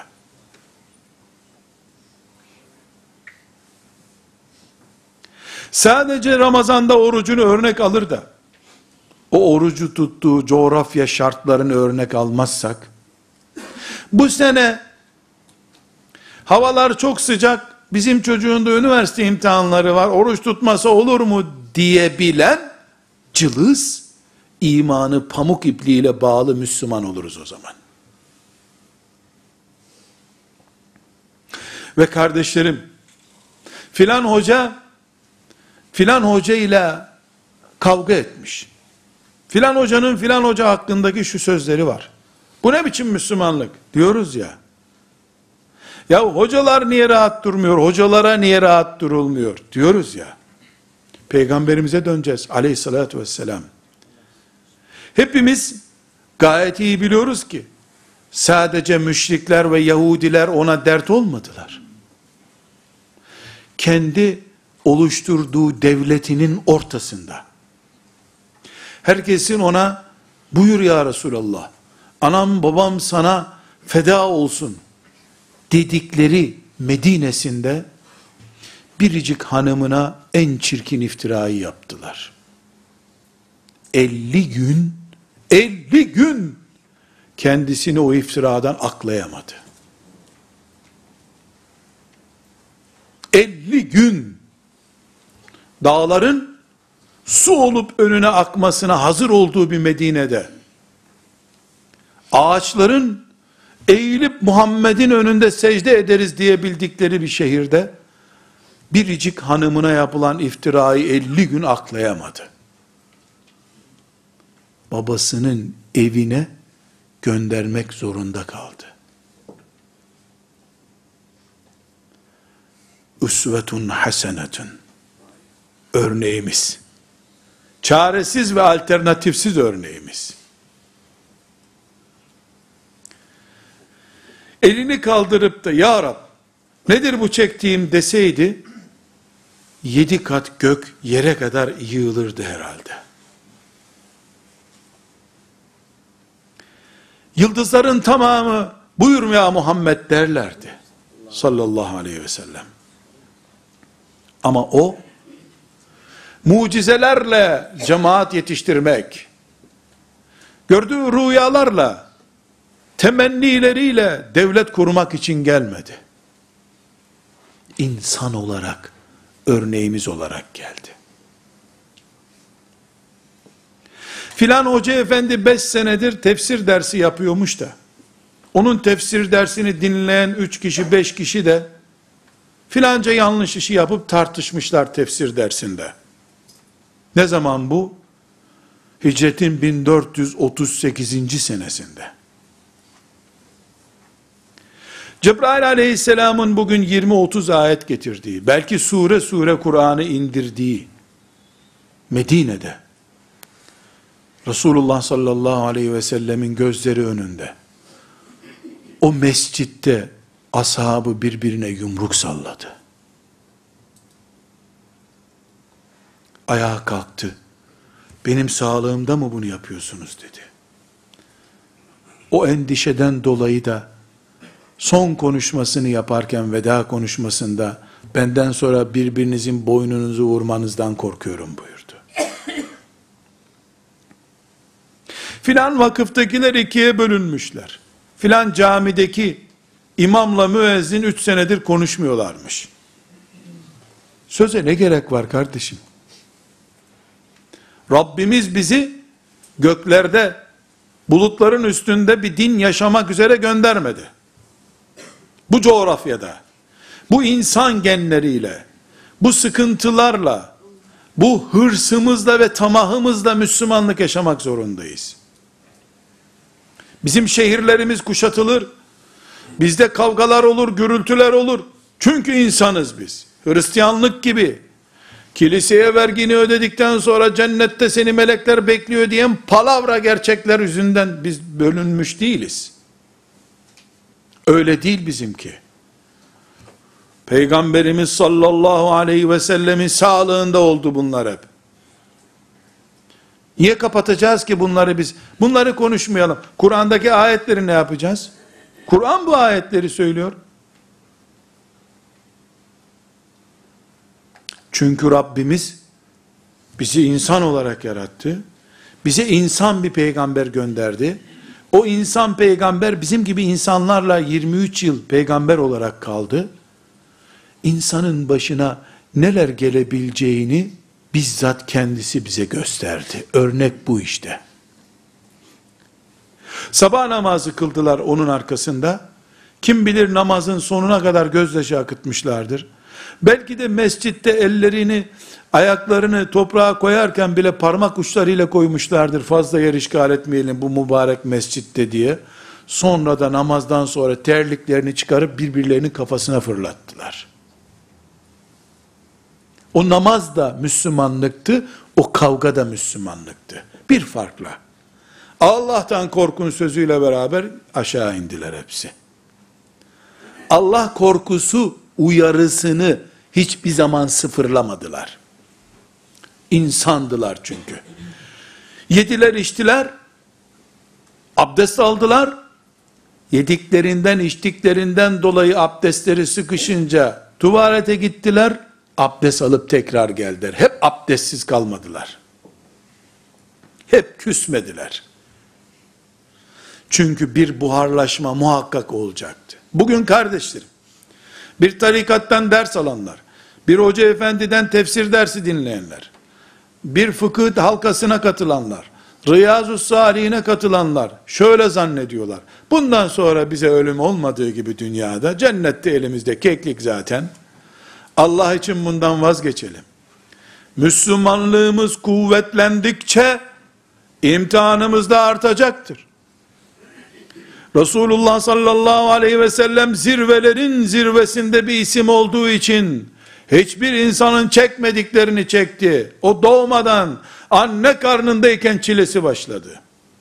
Sadece Ramazan'da orucunu örnek alır da, o orucu tuttuğu coğrafya şartlarını örnek almazsak, bu sene havalar çok sıcak, bizim çocuğun da üniversite imtihanları var, oruç tutmasa olur mu diyebilen cılız, imanı pamuk ipliğiyle bağlı Müslüman oluruz o zaman. Ve kardeşlerim, filan hoca ile kavga etmiş. Filan hocanın filan hoca hakkındaki şu sözleri var. Bu ne biçim Müslümanlık diyoruz ya. Ya hocalar niye rahat durmuyor? Hocalara niye rahat durulmuyor? Diyoruz ya. Peygamberimize döneceğiz aleyhissalatü vesselam. Hepimiz gayet iyi biliyoruz ki sadece müşrikler ve Yahudiler ona dert olmadılar. Kendi oluşturduğu devletinin ortasında herkesin ona buyur ya Resulallah, anam babam sana feda olsun dedikleri Medine'sinde biricik hanımına en çirkin iftirayı yaptılar. 50 gün kendisini o iftiradan aklayamadı. 50 gün dağların su olup önüne akmasına hazır olduğu bir Medine'de, ağaçların eğilip Muhammed'in önünde secde ederiz diyebildikleri bir şehirde, biricik hanımına yapılan iftirayı 50 gün aklayamadı. Babasının evine göndermek zorunda kaldı. Üsvetun hasenetun, örneğimiz. Çaresiz ve alternatifsiz örneğimiz. Elini kaldırıp da ya Rab nedir bu çektiğim deseydi, 7 kat gök yere kadar yığılırdı herhalde. Yıldızların tamamı buyur ya Muhammed derlerdi. Sallallahu aleyhi ve sellem. Ama o, mucizelerle cemaat yetiştirmek, gördüğü rüyalarla, temennileriyle devlet kurmak için gelmedi. İnsan olarak, örneğimiz olarak geldi. Filan hoca efendi 5 senedir tefsir dersi yapıyormuş da, onun tefsir dersini dinleyen 3 kişi 5 kişi de, filanca yanlış işi yapıp tartışmışlar tefsir dersinde. Ne zaman bu? Hicretin 1438. senesinde. Cebrail aleyhisselamın bugün 20-30 ayet getirdiği, belki sure sure Kur'an'ı indirdiği Medine'de, Resulullah sallallahu aleyhi ve sellemin gözleri önünde, o mescitte ashabı birbirine yumruk salladı. Ayağa kalktı. Benim sağlığımda mı bunu yapıyorsunuz dedi. O endişeden dolayı da son konuşmasını yaparken veda konuşmasında benden sonra birbirinizin boynunuzu vurmanızdan korkuyorum buyurdu. Filan vakıftakiler 2'ye bölünmüşler. Filan camideki imamla müezzin 3 senedir konuşmuyorlarmış. Söze ne gerek var kardeşim? Rabbimiz bizi göklerde, bulutların üstünde bir din yaşamak üzere göndermedi. Bu coğrafyada, bu insan genleriyle, bu sıkıntılarla, bu hırsımızla ve tamahımızla Müslümanlık yaşamak zorundayız. Bizim şehirlerimiz kuşatılır, bizde kavgalar olur, gürültüler olur. Çünkü insanız biz. Hristiyanlık gibi, kiliseye vergini ödedikten sonra cennette seni melekler bekliyor diyen palavra gerçekler yüzünden biz bölünmüş değiliz. Öyle değil bizimki. Peygamberimiz sallallahu aleyhi ve sellemin sağlığında oldu bunlar hep. Niye kapatacağız ki bunları biz? Bunları konuşmayalım. Kur'an'daki ayetleri ne yapacağız? Kur'an bu ayetleri söylüyor. Çünkü Rabbimiz bizi insan olarak yarattı. Bize insan bir peygamber gönderdi. O insan peygamber bizim gibi insanlarla 23 yıl peygamber olarak kaldı. İnsanın başına neler gelebileceğini bizzat kendisi bize gösterdi. Örnek bu işte. Sabah namazı kıldılar onun arkasında. Kim bilir namazın sonuna kadar gözyaşı akıtmışlardır. Belki de mescitte ellerini, ayaklarını toprağa koyarken bile parmak uçlarıyla koymuşlardır. Fazla yer işgal etmeyelim bu mübarek mescitte diye. Sonra da namazdan sonra terliklerini çıkarıp birbirlerinin kafasına fırlattılar. O namaz da Müslümanlıktı, o kavga da Müslümanlıktı. Bir farkla. Allah'tan korkun sözüyle beraber aşağı indiler hepsi. Allah korkusu uyarısını hiçbir zaman sıfırlamadılar. İnsandılar çünkü. Yediler içtiler, abdest aldılar, yediklerinden içtiklerinden dolayı abdestleri sıkışınca tuvalete gittiler, abdest alıp tekrar geldiler. Hep abdestsiz kalmadılar. Hep küsmediler. Çünkü bir buharlaşma muhakkak olacaktı. Bugün kardeşlerim, bir tarikattan ders alanlar, bir hoca efendiden tefsir dersi dinleyenler, bir fıkıh halkasına katılanlar, Riyazu Salihine katılanlar şöyle zannediyorlar. Bundan sonra bize ölüm olmadığı gibi dünyada, cennette elimizde keklik zaten. Allah için bundan vazgeçelim. Müslümanlığımız kuvvetlendikçe imtihanımız da artacaktır. Resulullah sallallahu aleyhi ve sellem zirvelerin zirvesinde bir isim olduğu için hiçbir insanın çekmediklerini çekti. O doğmadan anne karnındayken çilesi başladı.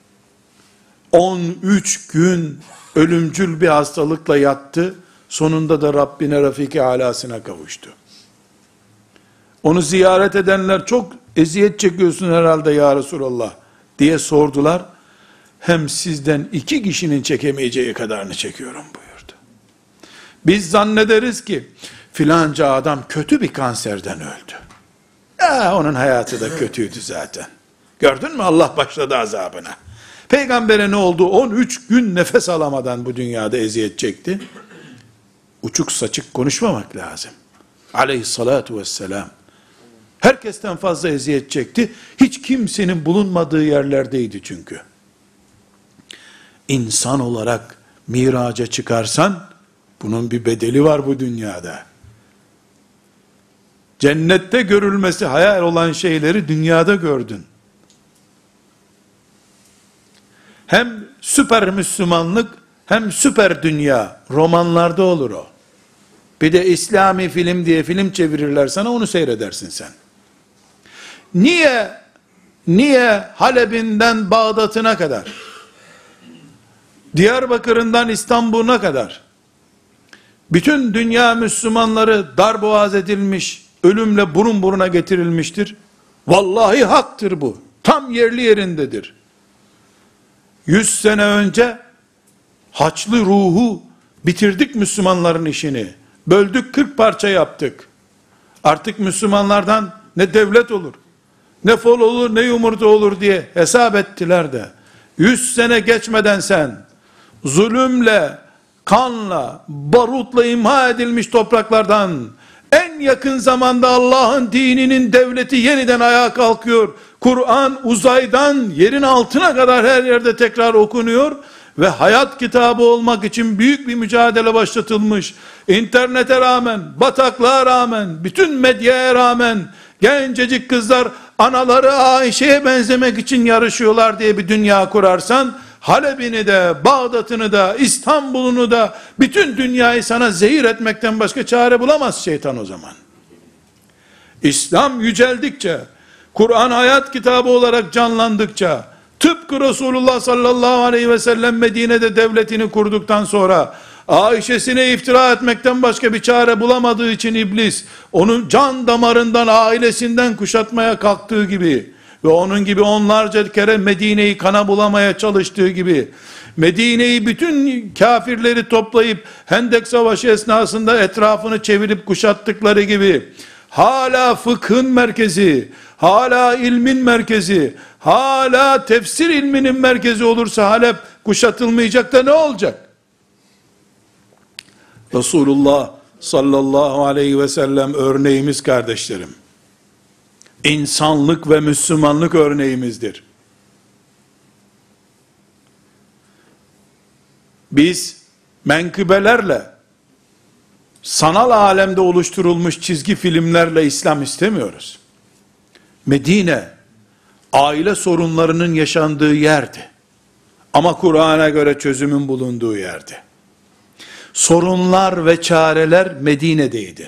13 gün ölümcül bir hastalıkla yattı. Sonunda da Rabbine Rafik-i Alasına kavuştu. Onu ziyaret edenler çok eziyet çekiyorsun herhalde ya Resulallah diye sordular. Hem sizden 2 kişinin çekemeyeceği kadarını çekiyorum buyurdu. Biz zannederiz ki filanca adam kötü bir kanserden öldü. Onun hayatı da kötüydü zaten. Gördün mü, Allah başladı azabına. Peygambere ne oldu? 13 gün nefes alamadan bu dünyada eziyet çekti. Uçuk saçık konuşmamak lazım. Aleyhissalatu vesselam. Herkesten fazla eziyet çekti. Hiç kimsenin bulunmadığı yerlerdeydi çünkü. İnsan olarak miraca çıkarsan, bunun bir bedeli var bu dünyada. Cennette görülmesi hayal olan şeyleri dünyada gördün. Hem süper Müslümanlık, hem süper dünya, romanlarda olur o. Bir de İslami film diye film çevirirler sana, onu seyredersin sen. Niye Halep'inden Bağdat'ına kadar, Diyarbakır'ından İstanbul'una kadar, bütün dünya Müslümanları darboğaz edilmiş, ölümle burun buruna getirilmiştir? Vallahi haktır bu. Tam yerli yerindedir. 100 sene önce Haçlı ruhu bitirdik Müslümanların işini. Böldük, 40 parça yaptık. Artık Müslümanlardan ne devlet olur, ne fol olur, ne yumurta olur diye hesap ettiler de 100 sene geçmeden sen zulümle, kanla, barutla imha edilmiş topraklardan en yakın zamanda Allah'ın dininin devleti yeniden ayağa kalkıyor. Kur'an uzaydan yerin altına kadar her yerde tekrar okunuyor ve hayat kitabı olmak için büyük bir mücadele başlatılmış. İnternete rağmen, bataklığa rağmen, bütün medyaya rağmen gencecik kızlar anaları Ayşe'ye benzemek için yarışıyorlar diye bir dünya kurarsan, Halep'ini de, Bağdat'ını da, İstanbul'unu da, bütün dünyayı sana zehir etmekten başka çare bulamaz şeytan o zaman. İslam yüceldikçe, Kur'an hayat kitabı olarak canlandıkça, tıpkı Resulullah sallallahu aleyhi ve sellem Medine'de devletini kurduktan sonra, Ayşe'sine iftira etmekten başka bir çare bulamadığı için iblis, onun can damarından, ailesinden kuşatmaya kalktığı gibi, ve onun gibi onlarca kere Medine'yi kana bulamaya çalıştığı gibi, Medine'yi bütün kafirleri toplayıp, Hendek Savaşı esnasında etrafını çevirip kuşattıkları gibi, hala fıkhın merkezi, hala ilmin merkezi, hala tefsir ilminin merkezi olursa Halep kuşatılmayacak da ne olacak? Resulullah sallallahu aleyhi ve sellem örneğimiz kardeşlerim. İnsanlık ve Müslümanlık örneğimizdir. Biz menkıbelerle, sanal alemde oluşturulmuş çizgi filmlerle İslam istemiyoruz. Medine, aile sorunlarının yaşandığı yerdi. Ama Kur'an'a göre çözümün bulunduğu yerdi. Sorunlar ve çareler Medine'deydi.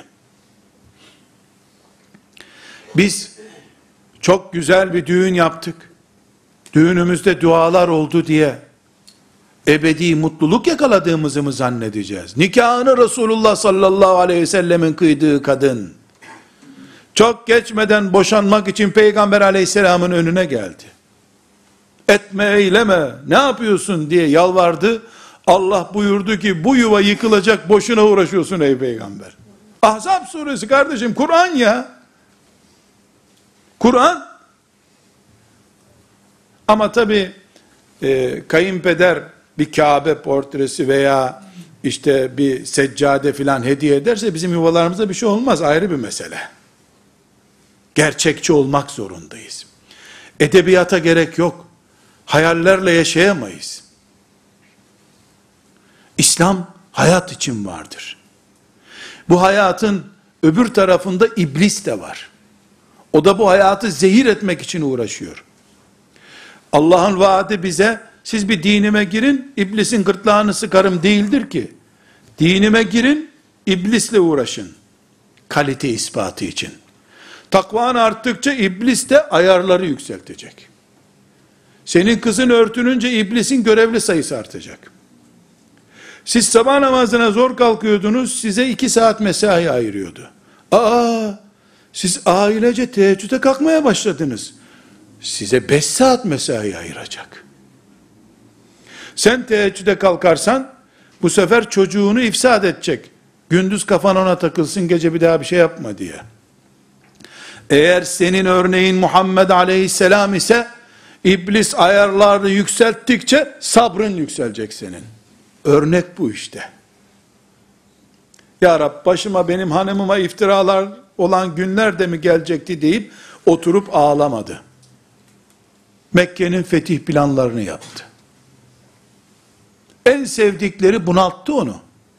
Biz çok güzel bir düğün yaptık. Düğünümüzde dualar oldu diye ebedi mutluluk yakaladığımızı mı zannedeceğiz? Nikahını Resulullah sallallahu aleyhi ve sellemin kıydığı kadın, çok geçmeden boşanmak için Peygamber aleyhisselamın önüne geldi. Etme eyleme, ne yapıyorsun diye yalvardı. Allah buyurdu ki bu yuva yıkılacak, boşuna uğraşıyorsun ey peygamber. Ahzab suresi kardeşim, Kur'an ya. Kur'an. Ama tabi kayınpeder bir Kabe portresi veya işte bir seccade filan hediye ederse bizim yuvalarımızda bir şey olmaz, ayrı bir mesele. Gerçekçi olmak zorundayız. Edebiyata gerek yok. Hayallerle yaşayamayız. İslam hayat için vardır. Bu hayatın öbür tarafında iblis de var. O da bu hayatı zehir etmek için uğraşıyor. Allah'ın vaadi bize, siz bir dinime girin, iblisin gırtlağını sıkarım değildir ki. Dinime girin, iblisle uğraşın. Kalite ispatı için. Takvan arttıkça iblis de ayarları yükseltecek. Senin kızın örtününce iblisin görevli sayısı artacak. Siz sabah namazına zor kalkıyordunuz, size 2 saat mesai ayırıyordu. Siz ailece teheccüde kalkmaya başladınız. Size 5 saat mesai ayıracak. Sen teheccüde kalkarsan, bu sefer çocuğunu ifsad edecek. Gündüz kafan ona takılsın, gece bir daha bir şey yapma diye. Eğer senin örneğin Muhammed Aleyhisselam ise, iblis ayarlarını yükselttikçe sabrın yükselecek senin. Örnek bu işte. Ya Rab, başıma benim hanımıma iftiralar olan günler de mi gelecekti deyip oturup ağlamadı. Mekke'nin fetih planlarını yaptı. En sevdikleri bunalttı onu.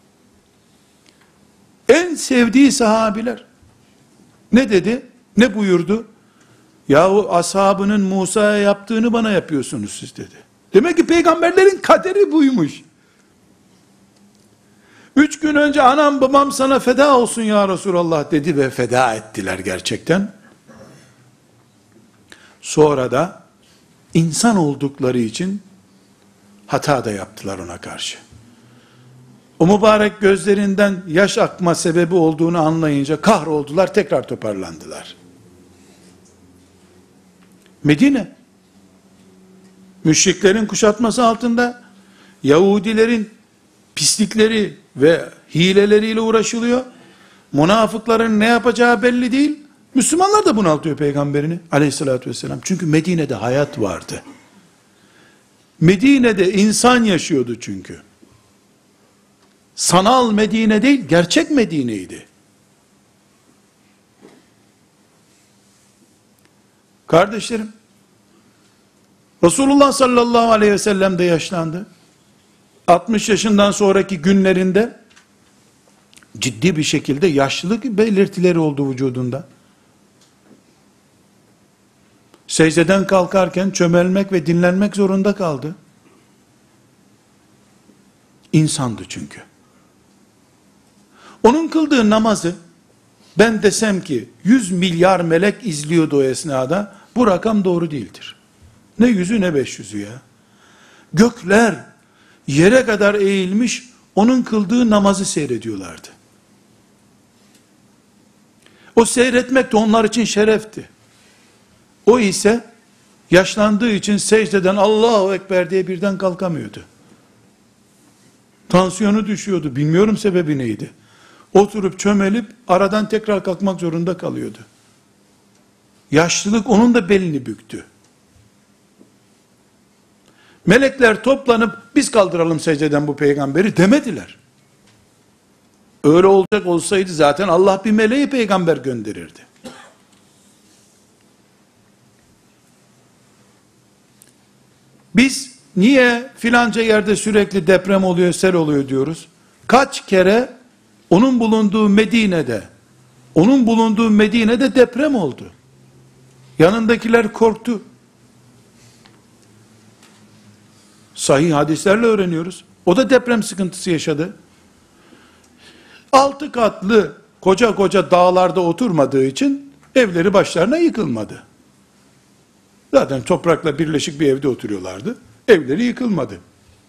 En sevdiği sahabiler. Ne dedi? Ne buyurdu? Yahu ashabının Musa'ya yaptığını bana yapıyorsunuz siz dedi. Demek ki peygamberlerin kaderi buymuş. 3 gün önce anam babam sana feda olsun ya Resulallah dedi ve feda ettiler gerçekten. Sonra da insan oldukları için hata da yaptılar ona karşı. O mübarek gözlerinden yaş akma sebebi olduğunu anlayınca kahroldular, tekrar toparlandılar. Medine, müşriklerin kuşatması altında, Yahudilerin pislikleri ve hileleriyle uğraşılıyor. Münafıkların ne yapacağı belli değil. Müslümanlar da bunaltıyor peygamberini aleyhissalatü vesselam. Çünkü Medine'de hayat vardı. Medine'de insan yaşıyordu çünkü. Sanal Medine değil, gerçek Medine'ydi. Kardeşlerim, Resulullah sallallahu aleyhi ve sellem de yaşlandı. 60 yaşından sonraki günlerinde ciddi bir şekilde yaşlılık belirtileri oldu vücudunda. Secdeden kalkarken çömelmek ve dinlenmek zorunda kaldı. İnsandı çünkü. Onun kıldığı namazı ben desem ki 100 milyar melek izliyordu o esnada, bu rakam doğru değildir. Ne 100'ü ne 500'ü ya. Gökler yere kadar eğilmiş, onun kıldığı namazı seyrediyorlardı. O seyretmek de onlar için şerefti. O ise yaşlandığı için secdeden Allahu Ekber diye birden kalkamıyordu. Tansiyonu düşüyordu. Bilmiyorum sebebi neydi. Oturup çömelip aradan tekrar kalkmak zorunda kalıyordu. Yaşlılık onun da belini büktü. Melekler toplanıp biz kaldıralım secdeden bu peygamberi demediler. Öyle olacak olsaydı zaten Allah bir meleği peygamber gönderirdi. Biz niye filanca yerde sürekli deprem oluyor, sel oluyor diyoruz? Kaç kere onun bulunduğu Medine'de deprem oldu. Yanındakiler korktu. Sahih hadislerle öğreniyoruz. O da deprem sıkıntısı yaşadı. 6 katlı koca koca dağlarda oturmadığı için evleri başlarına yıkılmadı. Zaten toprakla birleşik bir evde oturuyorlardı. Evleri yıkılmadı.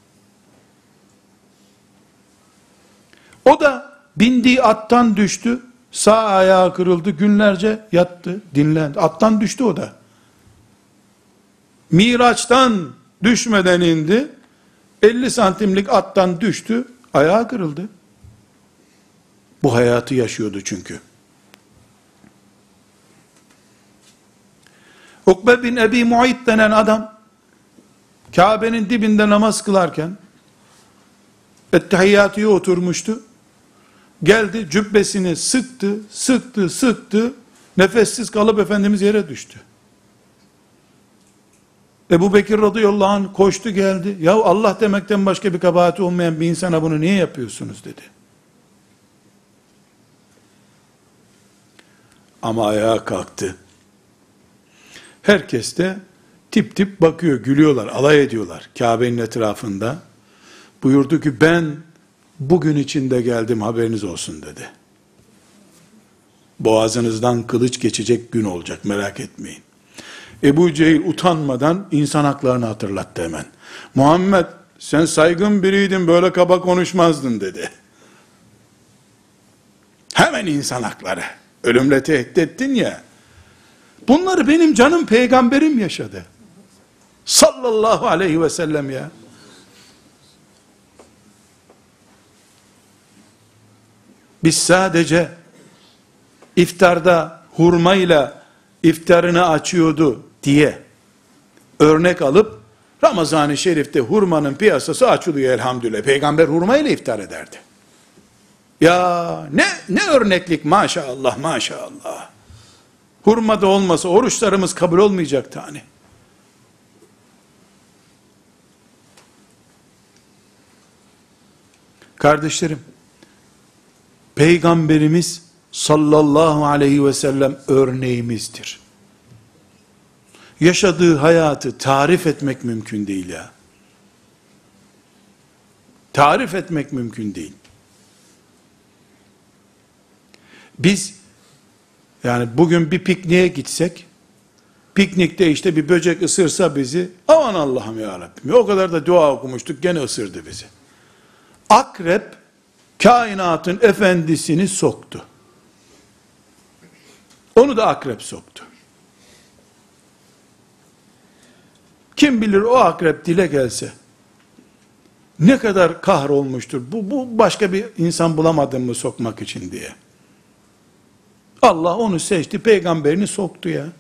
O da bindiği attan düştü. Sağ ayağı kırıldı. Günlerce yattı, dinlendi. Attan düştü o da. Miraç'tan düşmeden indi. 50 santimlik attan düştü. Ayağı kırıldı. Bu hayatı yaşıyordu çünkü. Ukbe bin Ebi Muayt denen adam, Kabe'nin dibinde namaz kılarken, Ettehiyyatü'ye oturmuştu. Geldi, cübbesini sıktı, nefessiz kalıp Efendimiz yere düştü. Ebu Bekir radıyallahu anh koştu geldi. Ya Allah demekten başka bir kabahati olmayan bir insana bunu niye yapıyorsunuz dedi. Ama ayağa kalktı. Herkes de tip tip bakıyor, gülüyorlar, alay ediyorlar Kabe'nin etrafında. Buyurdu ki ben bugün içinde geldim, haberiniz olsun dedi. Boğazınızdan kılıç geçecek gün olacak, merak etmeyin. Ebu Cehil utanmadan insan haklarını hatırlattı hemen. Muhammed sen saygın biriydin, böyle kaba konuşmazdın dedi. Hemen insan hakları. Ölümle tehdit ettin ya. Bunları benim canım peygamberim yaşadı. Sallallahu aleyhi ve sellem ya. Biz sadece iftarda hurmayla iftarını açıyordu diye örnek alıp Ramazan-ı Şerif'te hurmanın piyasası açılıyor elhamdülillah. Peygamber hurmayla iftar ederdi. Ya ne örneklik, maşallah maşallah. Hurma da olmasa oruçlarımız kabul olmayacaktı hani. Kardeşlerim, Peygamberimiz sallallahu aleyhi ve sellem örneğimizdir. Yaşadığı hayatı tarif etmek mümkün değil ya. Tarif etmek mümkün değil. Biz yani bugün bir pikniğe gitsek, piknikte işte bir böcek ısırsa bizi, aman Allah'ım ya Rabbim, o kadar da dua okumuştuk, gene ısırdı bizi. Akrep, kainatın efendisini soktu. Onu da akrep soktu. Kim bilir o akrep dile gelse, ne kadar kahrolmuştur, bu başka bir insan bulamadın mı sokmak için diye. Allah onu seçti, peygamberini soktu ya.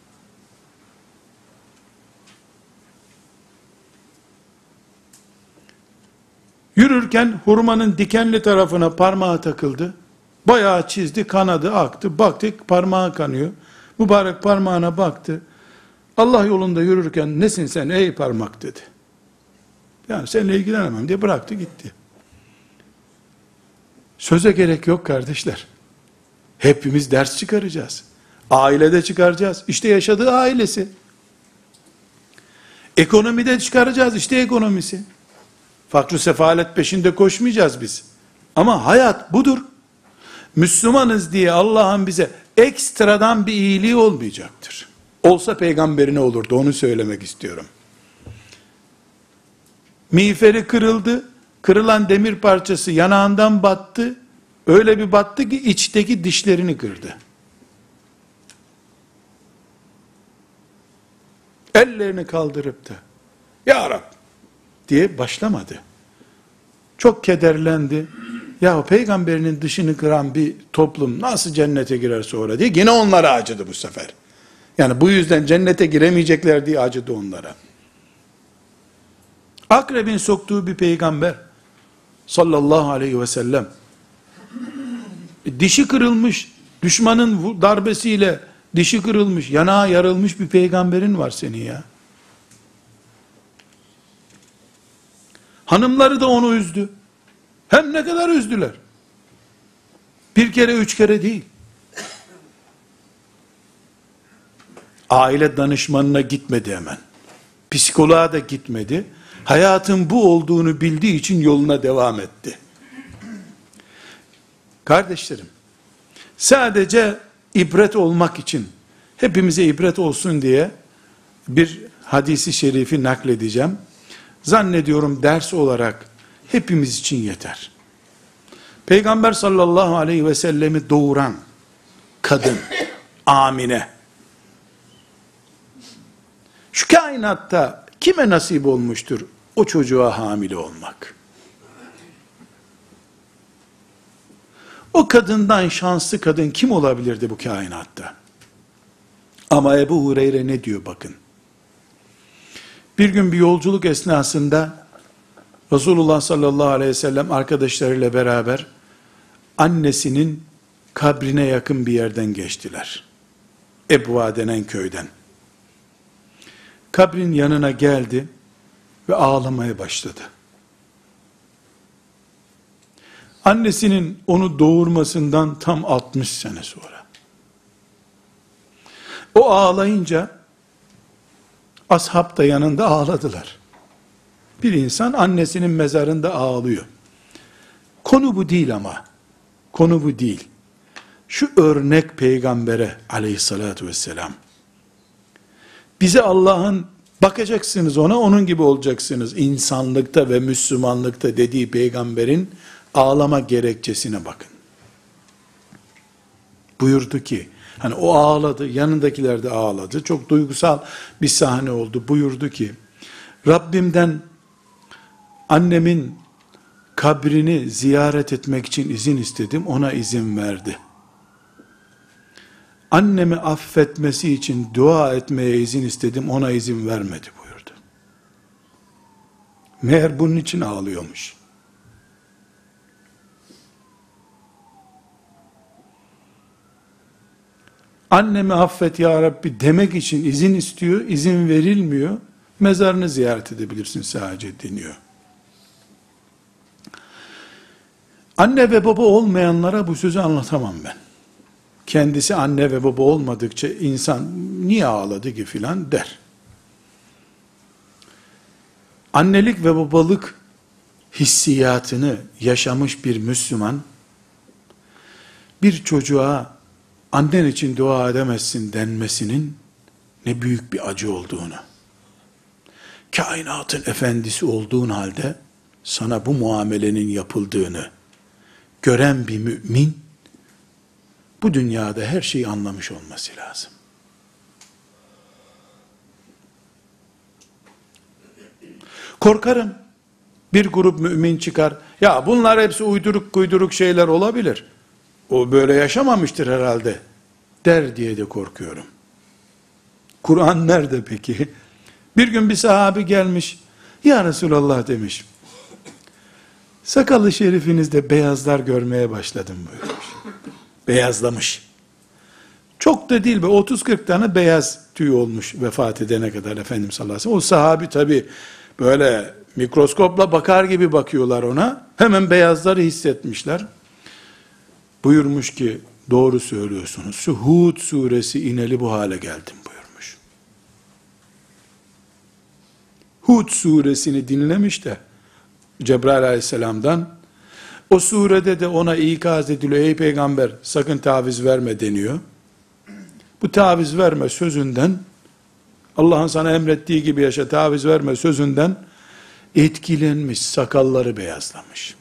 Yürürken hurmanın dikenli tarafına parmağı takıldı. Bayağı çizdi, kanadı, aktı. Baktık parmağı kanıyor. Mübarek parmağına baktı. Allah yolunda yürürken nesin sen ey parmak dedi. Yani seninle ilgilenemem diye bıraktı gitti. Söze gerek yok kardeşler. Hepimiz ders çıkaracağız. Ailede çıkaracağız. İşte yaşadığı ailesi. Ekonomide çıkaracağız. İşte ekonomisi. Fakr sefalet peşinde koşmayacağız biz. Ama hayat budur. Müslümanız diye Allah'ın bize ekstradan bir iyiliği olmayacaktır. Olsa peygamberine olurdu, onu söylemek istiyorum. Miğferi kırıldı, kırılan demir parçası yanağından battı, öyle bir battı ki içteki dişlerini kırdı. Ellerini kaldırıp da, Ya Rab diye başlamadı. Çok kederlendi. Ya peygamberinin dışını kıran bir toplum nasıl cennete girer sonra diye yine onlara acıdı bu sefer. Yani bu yüzden cennete giremeyecekler diye acıdı onlara. Akrebin soktuğu bir peygamber sallallahu aleyhi ve sellem dişi kırılmış, düşmanın darbesiyle dişi kırılmış, yanağı yarılmış bir peygamberin var senin ya. Hanımları da onu üzdü. Hem ne kadar üzdüler. Bir kere, üç kere değil. Aile danışmanına gitmedi hemen. Psikoloğa da gitmedi. Hayatın bu olduğunu bildiği için yoluna devam etti. Kardeşlerim, sadece ibret olmak için, hepimize ibret olsun diye bir hadisi şerifi nakledeceğim. Zannediyorum ders olarak hepimiz için yeter. Peygamber sallallahu aleyhi ve sellemi doğuran kadın, Amine, şu kainatta kime nasip olmuştur o çocuğa hamile olmak? O kadından şanslı kadın kim olabilirdi bu kainatta? Ama Ebu Hureyre ne diyor bakın. Bir gün bir yolculuk esnasında Resulullah sallallahu aleyhi ve sellem arkadaşlarıyla beraber annesinin kabrine yakın bir yerden geçtiler. Ebva denen köyden. Kabrin yanına geldi ve ağlamaya başladı. Annesinin onu doğurmasından tam 60 sene sonra. O ağlayınca ashab da yanında ağladılar. Bir insan annesinin mezarında ağlıyor. Konu bu değil ama. Konu bu değil. Şu örnek peygambere aleyhissalatu vesselam. Bize Allah'ın bakacaksınız ona, onun gibi olacaksınız. İnsanlıkta ve Müslümanlıkta dediği peygamberin ağlama gerekçesine bakın. Buyurdu ki, hani o ağladı, yanındakiler de ağladı. Çok duygusal bir sahne oldu. Buyurdu ki, Rabbimden annemin kabrini ziyaret etmek için izin istedim, ona izin verdi. Annemi affetmesi için dua etmeye izin istedim, ona izin vermedi buyurdu. Meğer bunun için ağlıyormuş. Annemi affet ya Rabbi demek için izin istiyor, izin verilmiyor. Mezarını ziyaret edebilirsin sadece deniyor. Anne ve baba olmayanlara bu sözü anlatamam ben. Kendisi anne ve baba olmadıkça insan niye ağladı ki filan der. Annelik ve babalık hissiyatını yaşamış bir Müslüman, bir çocuğa annen için dua edemezsin denmesinin ne büyük bir acı olduğunu, kainatın efendisi olduğun halde sana bu muamelenin yapıldığını gören bir mümin, bu dünyada her şeyi anlamış olması lazım. Korkarım, bir grup mümin çıkar, ya bunlar hepsi uyduruk kuyduruk şeyler olabilir, o böyle yaşamamıştır herhalde, der diye de korkuyorum. Kur'an nerede peki? Bir gün bir sahabi gelmiş, ya Resulallah demiş, sakalı şerifinizde beyazlar görmeye başladım buyurmuş. Beyazlamış. Çok da değil be, 30-40 tane beyaz tüy olmuş vefat edene kadar Efendimiz sallallahu aleyhi ve sellem. O sahabi tabi böyle mikroskopla bakar gibi bakıyorlar ona. Hemen beyazları hissetmişler. Buyurmuş ki, doğru söylüyorsunuz. Şu Hud suresi ineli bu hale geldim buyurmuş. Hud suresini dinlemiş de Cebrail aleyhisselamdan, o surede de ona ikaz ediliyor, ey peygamber sakın taviz verme deniyor. Bu taviz verme sözünden, Allah'ın sana emrettiği gibi yaşa, taviz verme sözünden etkilenmiş, sakalları beyazlamış.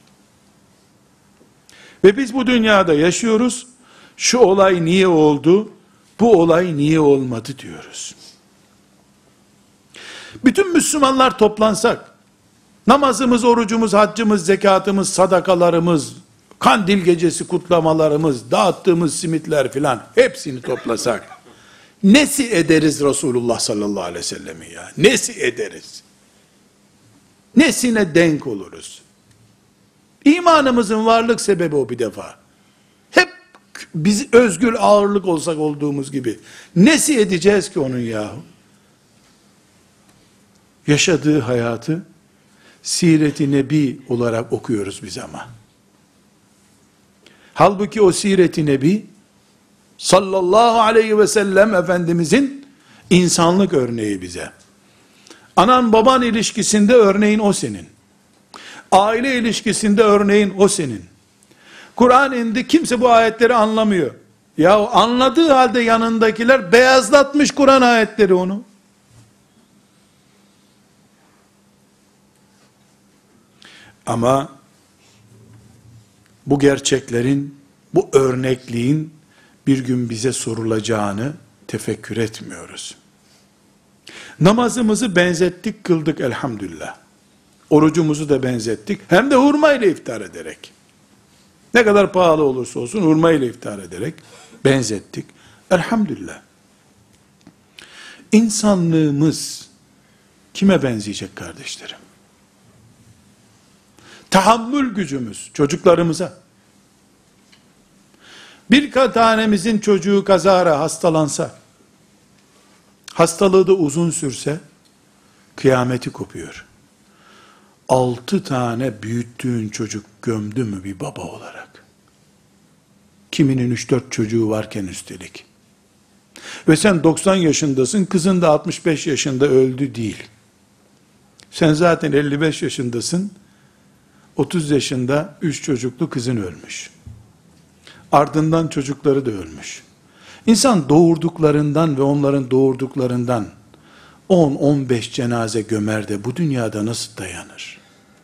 Ve biz bu dünyada yaşıyoruz, şu olay niye oldu, bu olay niye olmadı diyoruz. Bütün Müslümanlar toplansak, namazımız, orucumuz, haccımız, zekatımız, sadakalarımız, kandil gecesi kutlamalarımız, dağıttığımız simitler filan, hepsini toplasak, nesi ederiz Resulullah sallallahu aleyhi ve sellem'i ya? Nesi ederiz? Nesine denk oluruz? İmanımızın varlık sebebi o bir defa. Hep biz özgür ağırlık olsak olduğumuz gibi. Nesi edeceğiz ki onun yahu? Yaşadığı hayatı Siret-i Nebi olarak okuyoruz biz ama. Halbuki o Siret-i Nebi sallallahu aleyhi ve sellem Efendimizin insanlık örneği bize. Anan baban ilişkisinde örneğin o senin. Aile ilişkisinde örneğin o senin. Kur'an indi, kimse bu ayetleri anlamıyor. Ya anladığı halde yanındakiler beyazlatmış Kur'an ayetleri onu. Ama bu gerçeklerin, bu örnekliğin bir gün bize sorulacağını tefekkür etmiyoruz. Namazımızı benzettik, kıldık elhamdülillah. Orucumuzu da benzettik. Hem de hurma ile iftar ederek. Ne kadar pahalı olursa olsun hurma ile iftar ederek benzettik. Elhamdülillah. İnsanlığımız kime benzeyecek kardeşlerim? Tahammül gücümüz çocuklarımıza. Bir tanemizin çocuğu kazara hastalansa, hastalığı da uzun sürse, kıyameti kopuyor. 6 tane büyüttüğün çocuk gömdü mü bir baba olarak? Kiminin 3-4 çocuğu varken üstelik. Ve sen 90 yaşındasın, kızın da 65 yaşında öldü değil. Sen zaten 55 yaşındasın, 30 yaşında 3 çocuklu kızın ölmüş. Ardından çocukları da ölmüş. İnsan doğurduklarından ve onların doğurduklarından 10-15 cenaze gömer de bu dünyada nasıl dayanır?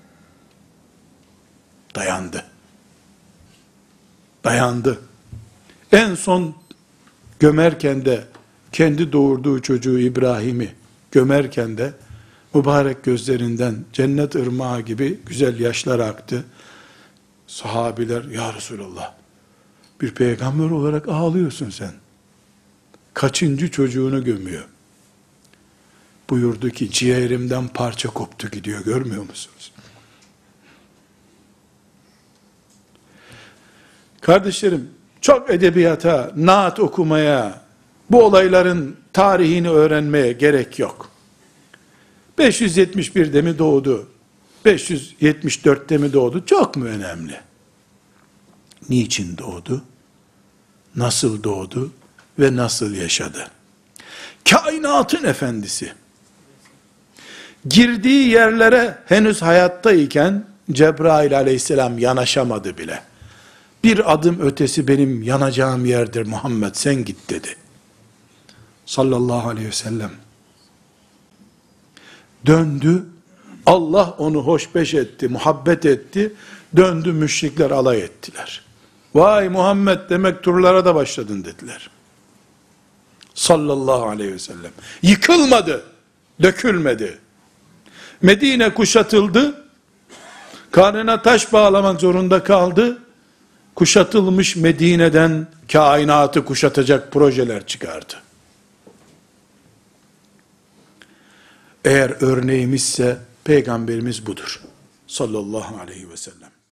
Dayandı. Dayandı. En son gömerken de kendi doğurduğu çocuğu İbrahim'i gömerken de mübarek gözlerinden cennet ırmağı gibi güzel yaşlar aktı. Sahabiler, ya Resulallah, bir peygamber olarak ağlıyorsun sen. Kaçıncı çocuğunu gömüyor? Buyurdu ki, ciğerimden parça koptu gidiyor, görmüyor musunuz? Kardeşlerim, çok edebiyata, naat okumaya, bu olayların tarihini öğrenmeye gerek yok. 571'de mi doğdu? 574'te mi doğdu? Çok mu önemli? Niçin doğdu? Nasıl doğdu? Ve nasıl yaşadı? Kainatın efendisi. Girdiği yerlere henüz hayattayken Cebrail aleyhisselam yanaşamadı bile. Bir adım ötesi benim yanacağım yerdir Muhammed, sen git dedi. Sallallahu aleyhi ve sellem. Döndü, Allah onu hoşbeş etti, muhabbet etti, döndü, müşrikler alay ettiler. Vay Muhammed, demek turlara da başladın dediler. Sallallahu aleyhi ve sellem. Yıkılmadı, dökülmedi. Medine kuşatıldı, karnına taş bağlamak zorunda kaldı. Kuşatılmış Medine'den kainatı kuşatacak projeler çıkardı. Eğer örneğimizse peygamberimiz budur. Sallallahu aleyhi ve sellem.